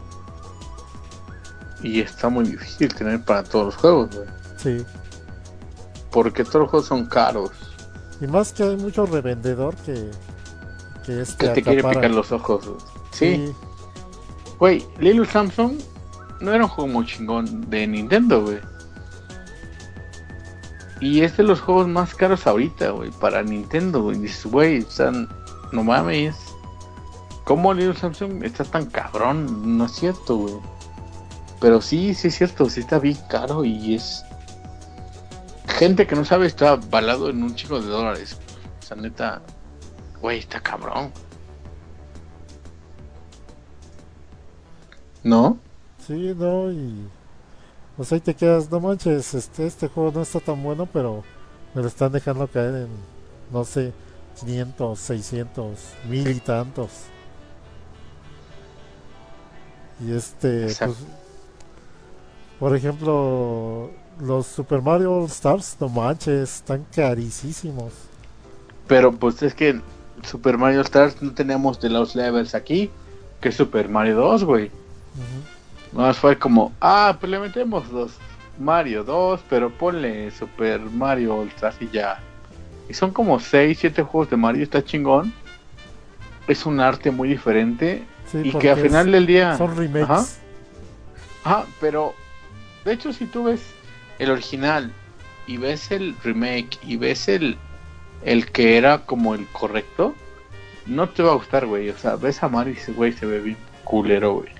Y está muy difícil tener para todos los juegos, güey. Sí. Porque todos los juegos son caros. Y más que hay mucho revendedor que que, este que te acapara. Quiere picar los ojos, güey. Sí. Güey, Little Samson no era un juego muy chingón de Nintendo, güey. Y es de los juegos más caros ahorita, güey, para Nintendo, güey. Dices, güey, están, no mames. ¿Cómo Little Samson está tan cabrón? No es cierto, güey. Pero sí, sí es cierto, sí está bien caro y es... Gente que no sabe está avalado en un chico de dólares. O sea, neta, güey, está cabrón. ¿No? Sí, no, y... pues ahí te quedas, no manches, este, este juego no está tan bueno, pero me lo están dejando caer en, no sé, quinientos, seiscientos, mil y tantos. Y este, pues, por ejemplo, los Super Mario All Stars, no manches, están carísimos. Pero pues es que Super Mario All Stars no tenemos de los levels aquí, que Super Mario dos, güey. Uh-huh. No, fue como, ah, pues le metemos los Mario dos, pero ponle Super Mario All Stars y ya. Y son como seis, siete juegos de Mario, está chingón. Es un arte muy diferente. Sí, y que al final es, del día son remakes. Ajá, ajá, pero de hecho si tú ves el original y ves el remake y ves el el que era como el correcto, no te va a gustar, güey. O sea, ves a Mario y dices, güey, se ve bien culero, güey.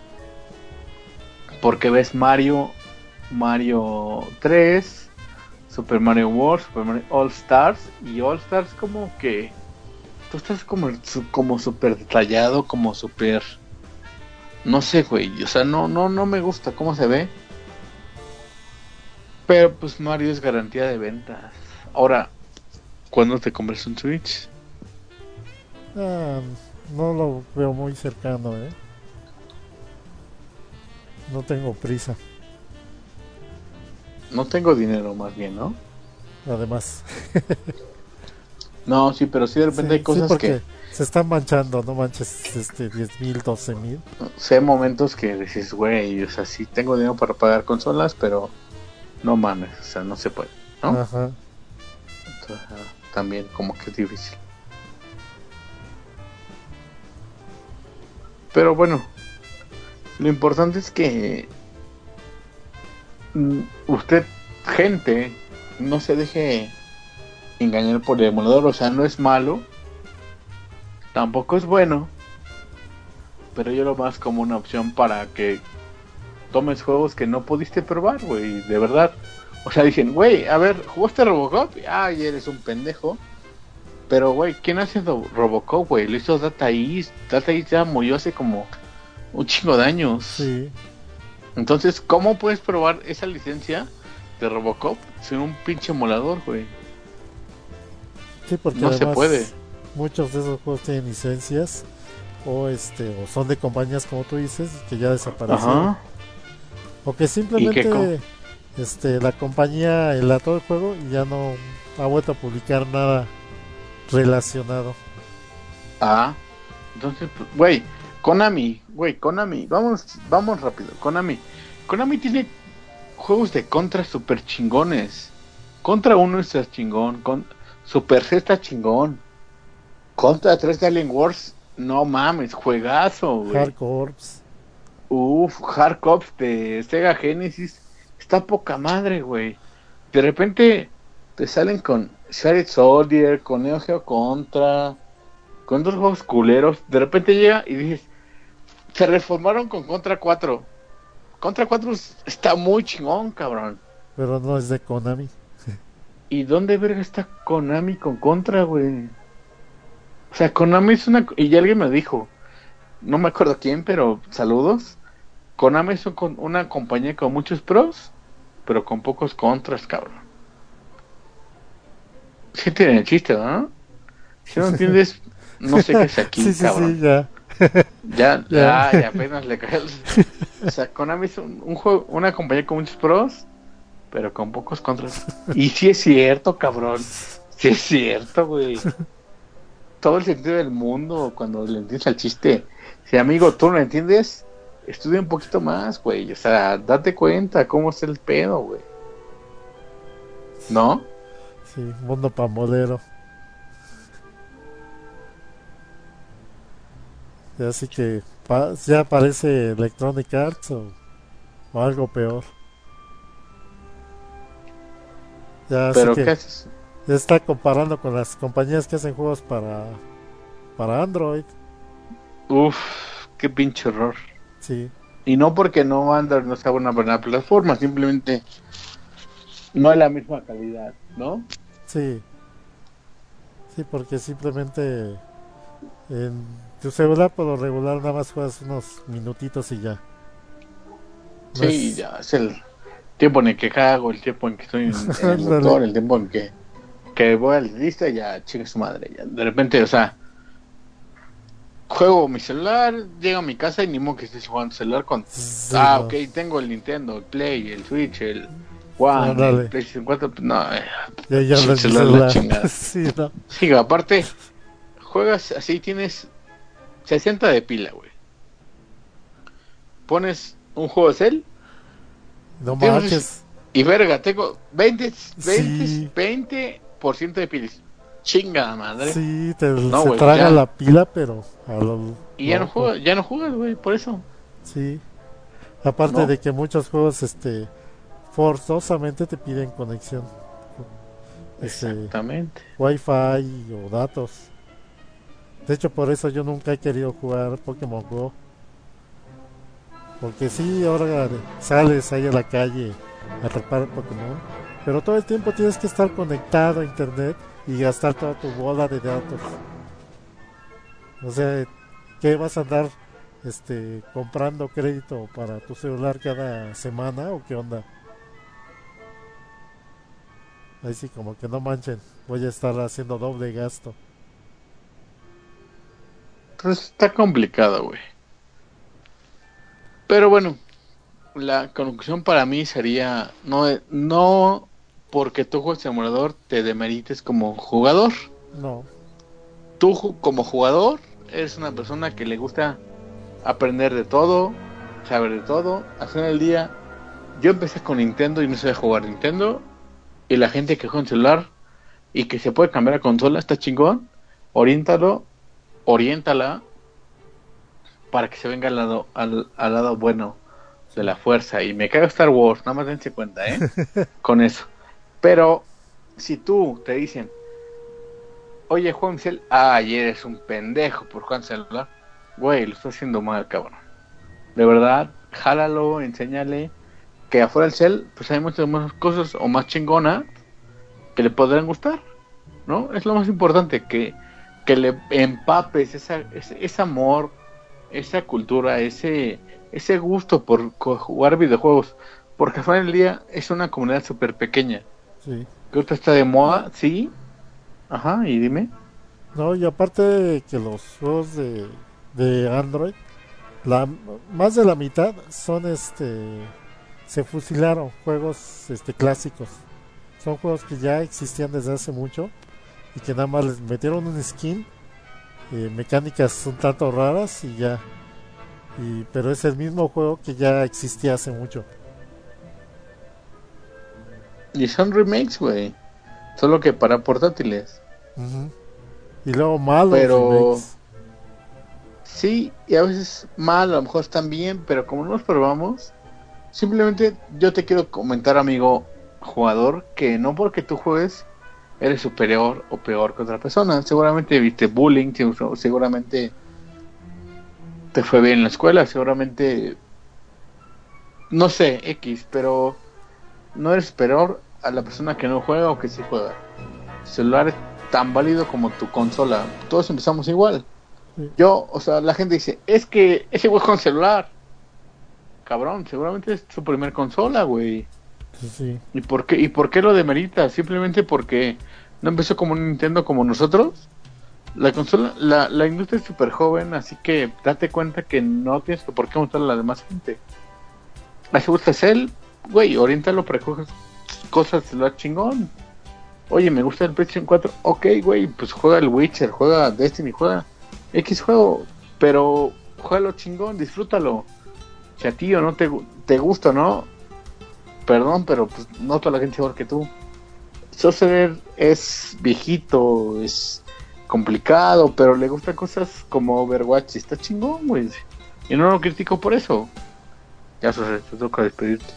Porque ves Mario Mario tres, Super Mario World, Super Mario All Stars, y All Stars como que tú estás como como súper detallado, como súper, no sé, güey, o sea, no no no me gusta cómo se ve. Pero pues Mario es garantía de ventas. Ahora, ¿cuándo te compras un Switch? Ah, no lo veo muy cercano, ¿eh? No tengo prisa, No tengo dinero, más bien, ¿no? además. No, sí, pero sí de repente hay Sí, sí, cosas que porque se están manchando, no manches, este, diez mil, doce mil. sé momentos que dices, güey, o sea, sí tengo dinero para pagar consolas, pero no mames, o sea, no se puede, ¿no? Ajá. Entonces, ah, también como que es difícil. Pero bueno, lo importante es que mm, usted, gente, no se deje engañar por el emulador, o sea, no es malo, tampoco es bueno, pero yo lo más como una opción para que tomes juegos que no pudiste probar, güey, de verdad. O sea, dicen, güey, a ver, ¿jugaste Robocop? Ay, eres un pendejo. Pero, güey, ¿quién hace Robocop, güey? Lo hizo Data East. Data East ya murió hace como un chingo de años. Sí, Entonces, ¿cómo puedes probar esa licencia de Robocop sin un pinche emulador, güey? sí, porque No se puede. además muchos de esos juegos tienen licencias o este o son de compañías como tú dices que ya desaparecieron Ajá. o que ¿Y qué co? simplemente este la compañía enlató el juego y ya no ha vuelto a publicar nada relacionado. Ah. Entonces, pues, güey, Konami, güey, Konami, vamos, vamos rápido, Konami. Konami tiene juegos de Contra super chingones. Contra uno está chingón, con Super C está chingón. Contra tres de Alien Wars, no mames, juegazo, güey. Hard Corps. Uf, Hard Cops de Sega Genesis, está poca madre, güey. De repente te salen con Shattered Soldier, con Neo Geo Contra, con dos juegos culeros. De repente llega y dices, se reformaron con Contra cuatro. Contra cuatro está muy chingón, cabrón. Pero no es de Konami. ¿Y dónde verga está Konami con Contra, güey? O sea, Konami es una... Y ya alguien me dijo, no me acuerdo quién, pero saludos. Konami es un- una compañía con muchos pros, pero con pocos contras, cabrón. Sí tiene el chiste, ¿no? Si no entiendes, no sé qué es Sí, aquí, sí, sí, cabrón. ya. Ya, Ya. ya, ya apenas le cae el... O sea, Konami es un, un juego, una compañía con muchos pros, pero con pocos contras. Y sí es cierto, cabrón. Sí es cierto, güey. Todo el sentido del mundo cuando le entiendes al chiste. Si amigo, tú no lo entiendes, estudia un poquito más, güey. O sea, date cuenta cómo es el pedo, güey. ¿No? Sí, mundo pambolero. Así que pa- ya parece Electronic Arts o, o algo peor. Ya así Pero ¿qué que haces? ya está comparando con las compañías que hacen juegos para, para Android. Uf, qué pinche horror. Sí, Y no porque no Android no sea una buena plataforma, simplemente no es la misma calidad, ¿no? sí, sí, porque simplemente en tu celular por lo regular nada más juegas unos minutitos y ya. No Sí, es... ya es el tiempo en el que cago, el tiempo en que estoy en, en el Ándale. doctor, el tiempo en que, que voy al lista y ya chinga su madre. Ya. De repente, o sea, juego mi celular, llego a mi casa y ni modo que estés jugando celular con... Sí, Ah, ok, no. tengo el Nintendo, el Play, el Switch, el One, el Ándale. PlayStation cuatro, pues, no, eh, Ya, ya ando el en mi celular la celular. chingada. Sí, no. Sí, aparte, juegas así, tienes sesenta de pila, güey. Pones un juego de cel, No tienes... manches. Y verga, tengo veinte, veinte, Sí, veinte por ciento de pilas. Chinga madre. sí, te, No, se güey, traga ya. la pila, pero a lo Y ya no loco. juegas, ya no juegas, güey, por eso. Sí. Aparte ¿No? de que muchos juegos, este, forzosamente te piden conexión, este, Exactamente. Wi-Fi o datos. De hecho, por eso yo nunca he querido jugar Pokémon Go. Porque sí, ahora sales ahí a la calle a atrapar Pokémon, pero todo el tiempo tienes que estar conectado a internet y gastar toda tu bola de datos. O sea, ¿qué vas a andar este, comprando crédito para tu celular cada semana o qué onda? Ahí sí, como que no manchen, voy a estar haciendo doble gasto. Entonces está complicado, güey. Pero bueno, la conclusión para mí sería, no, no porque tú juegas emulador te demerites como jugador. No. Tú como jugador eres una persona que le gusta aprender de todo, saber de todo. Al final del día, yo empecé con Nintendo y no sabía jugar Nintendo. Y la gente que juega en celular y que se puede cambiar a consola está chingón. Oriéntalo, oriéntala para que se venga al lado, al, al lado bueno de la fuerza. Y me cago Star Wars, nada más dense cuenta, ¿eh? Con eso. Pero si tú te dicen, oye, Juan Cel, ay, eres un pendejo por Juan celular, güey, lo estás haciendo mal, cabrón. De verdad, jálalo, enséñale que afuera del cel, pues hay muchas más cosas o más chingonas que le podrán gustar, ¿no? Es lo más importante, que, que le empapes esa, ese, ese amor, esa cultura, ese ese gusto por jugar videojuegos, porque al final del día es una comunidad súper pequeña. Sí. Que ahorita está de moda, sí. Ajá, y dime. No, y aparte que los juegos de, de Android, la más de la mitad son este se fusilaron juegos este clásicos. Son juegos que ya existían desde hace mucho y que nada más les metieron un skin, eh, mecánicas un tanto raras y ya. Y, pero es el mismo juego que ya existía hace mucho. Y son remakes, güey. Solo que para portátiles. Uh-huh. Y luego malos pero remakes. Sí, y a veces mal, a lo mejor están bien, pero como no los probamos, simplemente yo te quiero comentar, amigo jugador, que no porque tú juegues eres superior o peor que otra persona. Seguramente viste bullying, seguramente te fue bien en la escuela, seguramente no sé, X, pero no eres superior a la persona que no juega o que sí juega. El celular es tan válido como tu consola. Todos empezamos igual. Sí. Yo, o sea, la gente dice, es que ese güey con celular. Cabrón, seguramente es su primer consola, güey. Sí, sí. ¿Y por qué, y por qué lo demerita? Simplemente porque no empezó como un Nintendo como nosotros. La consola, la, la industria es súper joven, así que date cuenta que no tienes por qué mostrar a la demás gente. Si gusta él, güey, oriéntalo para que cojas cosas de lo chingón. Oye, me gusta el PlayStation cuatro, ok, güey, pues juega el Witcher, juega Destiny, juega X juego, pero juégalo chingón, disfrútalo. Si a ti o no te, te gusta, ¿no? Perdón, pero pues no toda la gente es igual que tú. Sorcerer es viejito, es complicado, pero le gustan cosas como Overwatch y está chingón, güey. Y no lo critico por eso. Ya, Sorcerer, te toca despedirte.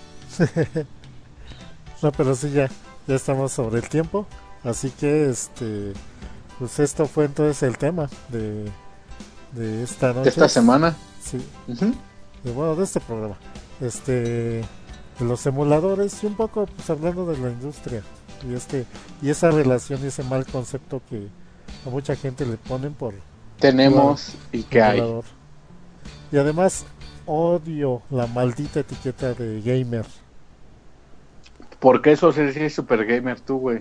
No, pero sí, ya, ya estamos sobre el tiempo. Así que, este, pues esto fue entonces el tema de, de esta noche. De esta semana. Sí. Uh-huh. Y bueno, de este programa. Este, de los emuladores y un poco, pues hablando de la industria. Y este, y esa relación y ese mal concepto que a mucha gente le ponen por tenemos jugar, y que hay. Y además odio la maldita etiqueta de gamer. ¿Por qué eso es super gamer tú, güey?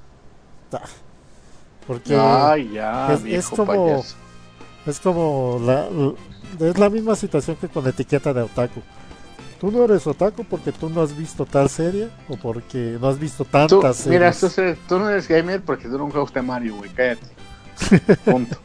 Porque ay, ya, es, es como payaso. Es como la, la es la misma situación que con la etiqueta de otaku. Tú no eres otaku porque tú no has visto tal serie o porque no has visto tantas tú, series. Mira, tú, tú no eres gamer porque tú nunca jugaste Mario, güey, cállate. Punto.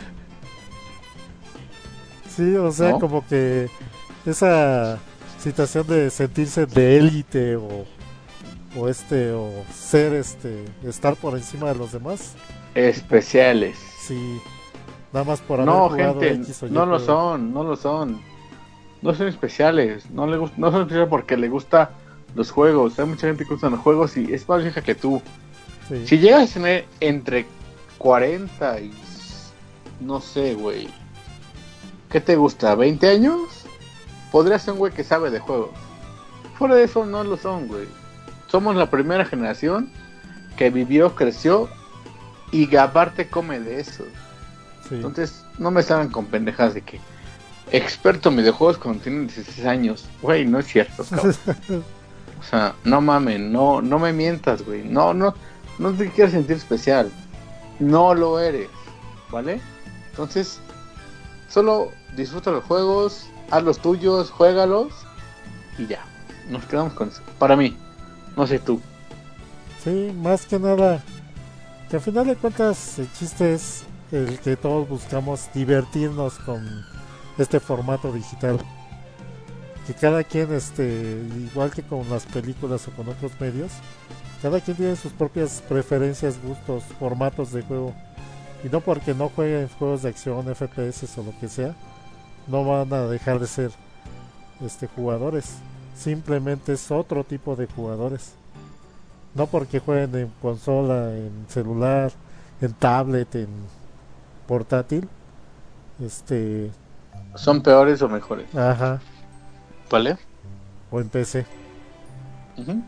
Sí, o sea, ¿no? Como que esa situación de sentirse de élite o, o este o ser este estar por encima de los demás. Especiales. Sí. Nada más por haber no, jugado gente, X o Y no lo juego. son, no lo son. No son especiales, no le gusta, no son especiales porque le gusta los juegos. Hay mucha gente que gusta los juegos y es más vieja que tú. Sí. Si llegas a tener entre cuarenta y no sé, güey, ¿qué te gusta? ¿veinte años? Podría ser un güey que sabe de juegos. Fuera de eso no lo son, güey. Somos la primera generación que vivió, creció y aparte come de eso. Sí. Entonces no me salgan con pendejadas de que experto en videojuegos cuando tienen dieciséis años. Güey, no es cierto, cabrón. O sea, no mamen, no, no me mientas, güey. No, no, no te quieres sentir especial. No lo eres, ¿vale? Entonces, Solo disfruta los juegos, haz los tuyos, juégalos y ya. Nos quedamos con eso. Para mí, no sé tú. Sí, más que nada, que al final de cuentas el chiste es el que todos buscamos divertirnos con este formato digital. Que cada quien, este, igual que con las películas o con otros medios, cada quien tiene sus propias preferencias, gustos, formatos de juego. Y no porque no jueguen juegos de acción, F P S o lo que sea, no van a dejar de ser este jugadores. Simplemente es otro tipo de jugadores. No porque jueguen en consola, en celular, en tablet, en portátil, este, ¿Son peores o mejores? ajá, ¿Vale? o en P C. Uh-huh.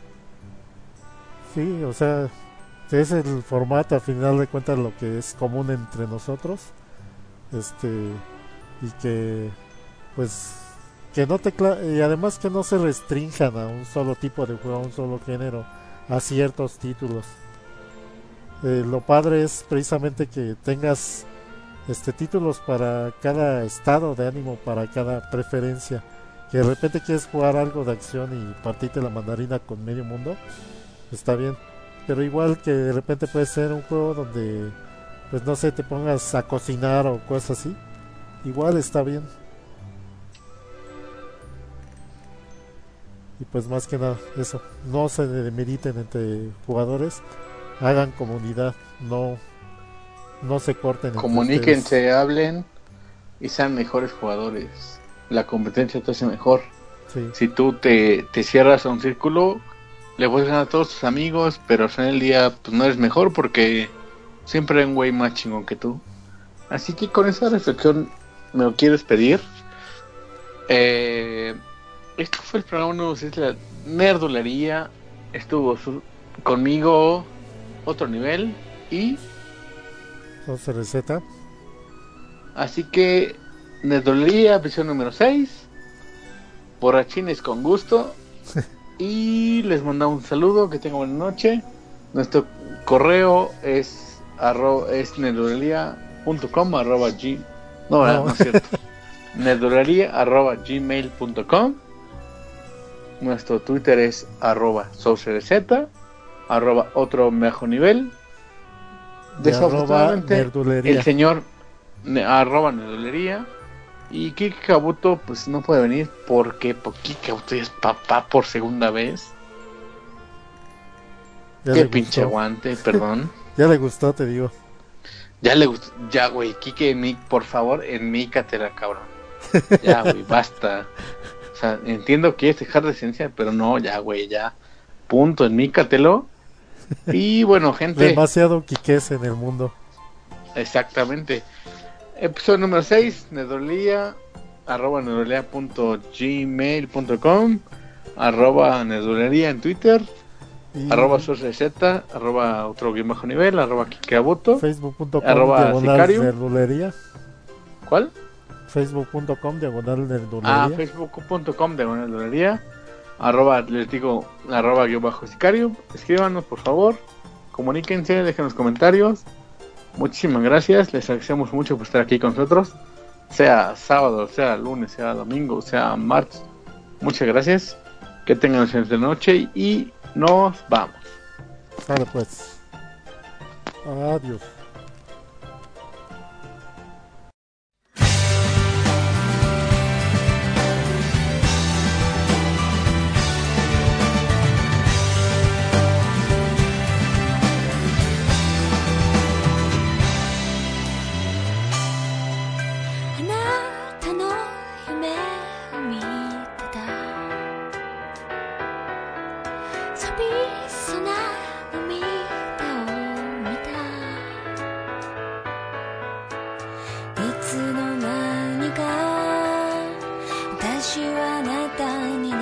Sí, o sea, es el formato a final de cuentas lo que es común entre nosotros, este, y que pues que no te cla- y además que no se restrinjan a un solo tipo de juego, a un solo género, a ciertos títulos. Eh, lo padre es precisamente que tengas este títulos para cada estado de ánimo, para cada preferencia. Que de repente quieres jugar algo de acción y partirte la mandarina con medio mundo, está bien. Pero igual que de repente puede ser un juego donde, pues no sé, te pongas a cocinar o cosas así, igual está bien. Y pues más que nada, eso, no se demeriten entre jugadores, hagan comunidad, no, no se corten entre ustedes. Comuníquense, hablen y sean mejores jugadores. La competencia te hace mejor. Sí, Si tú te, te cierras a un círculo, le puedes ganar a todos tus amigos, pero al final del día pues no eres mejor porque siempre hay un güey más chingón que tú. Así que con esa reflexión me lo quiero despedir. Eh, esto fue el programa número seis de la Nerdolería. Estuvo su- conmigo otro nivel y entonces receta. así que Nerdolería, episodio número seis. Borrachines con gusto. Y les mandamos un saludo, que tengan buena noche. Nuestro correo es arro, es nerdolería punto com arroba g no, No. no es cierto. nerdolería arroba gmail punto com. Nuestro Twitter es arroba socialz, arroba otro bajo nivel. De arroba Desafortunadamente nerdulería. el señor ne- arroba nerdolería y Kike Kabuto pues no puede venir porque pues, Kike Kabuto ya es papá por segunda vez. Ya Qué le pinche gustó. aguante, perdón. Ya le gustó, te digo. Ya le gustó, ya güey, Kike, en mí, por favor, enmícatela, cabrón. Ya, güey, basta. O sea, entiendo que quieres dejar de esencia, pero no, ya, güey, ya. Punto, enmícatelo. Y bueno, gente, Demasiado quiques en el mundo. exactamente. Episodio número seis, Nedolía, arroba nedolea punto gmail punto com, arroba nedolería en Twitter, Y arroba socialz, arroba otro guión bajo nivel, arroba kikeabuto. facebook punto com arroba diagonal sicario. nerdulería. ¿Cuál? facebook punto com diagonal nerdulería. Ah, facebook punto com de una librería, arroba, les digo, arroba guión bajo sicario. Escríbanos, por favor, comuníquense, dejen los comentarios. Muchísimas gracias, les agradecemos mucho por estar aquí con nosotros, sea sábado, sea lunes, sea domingo, sea martes. Muchas gracias, que tengan una excelente noche y nos vamos. Sale pues. Adiós. あなたの夢を見てた寂しそうな涙を見たいつの間にか私はあなたに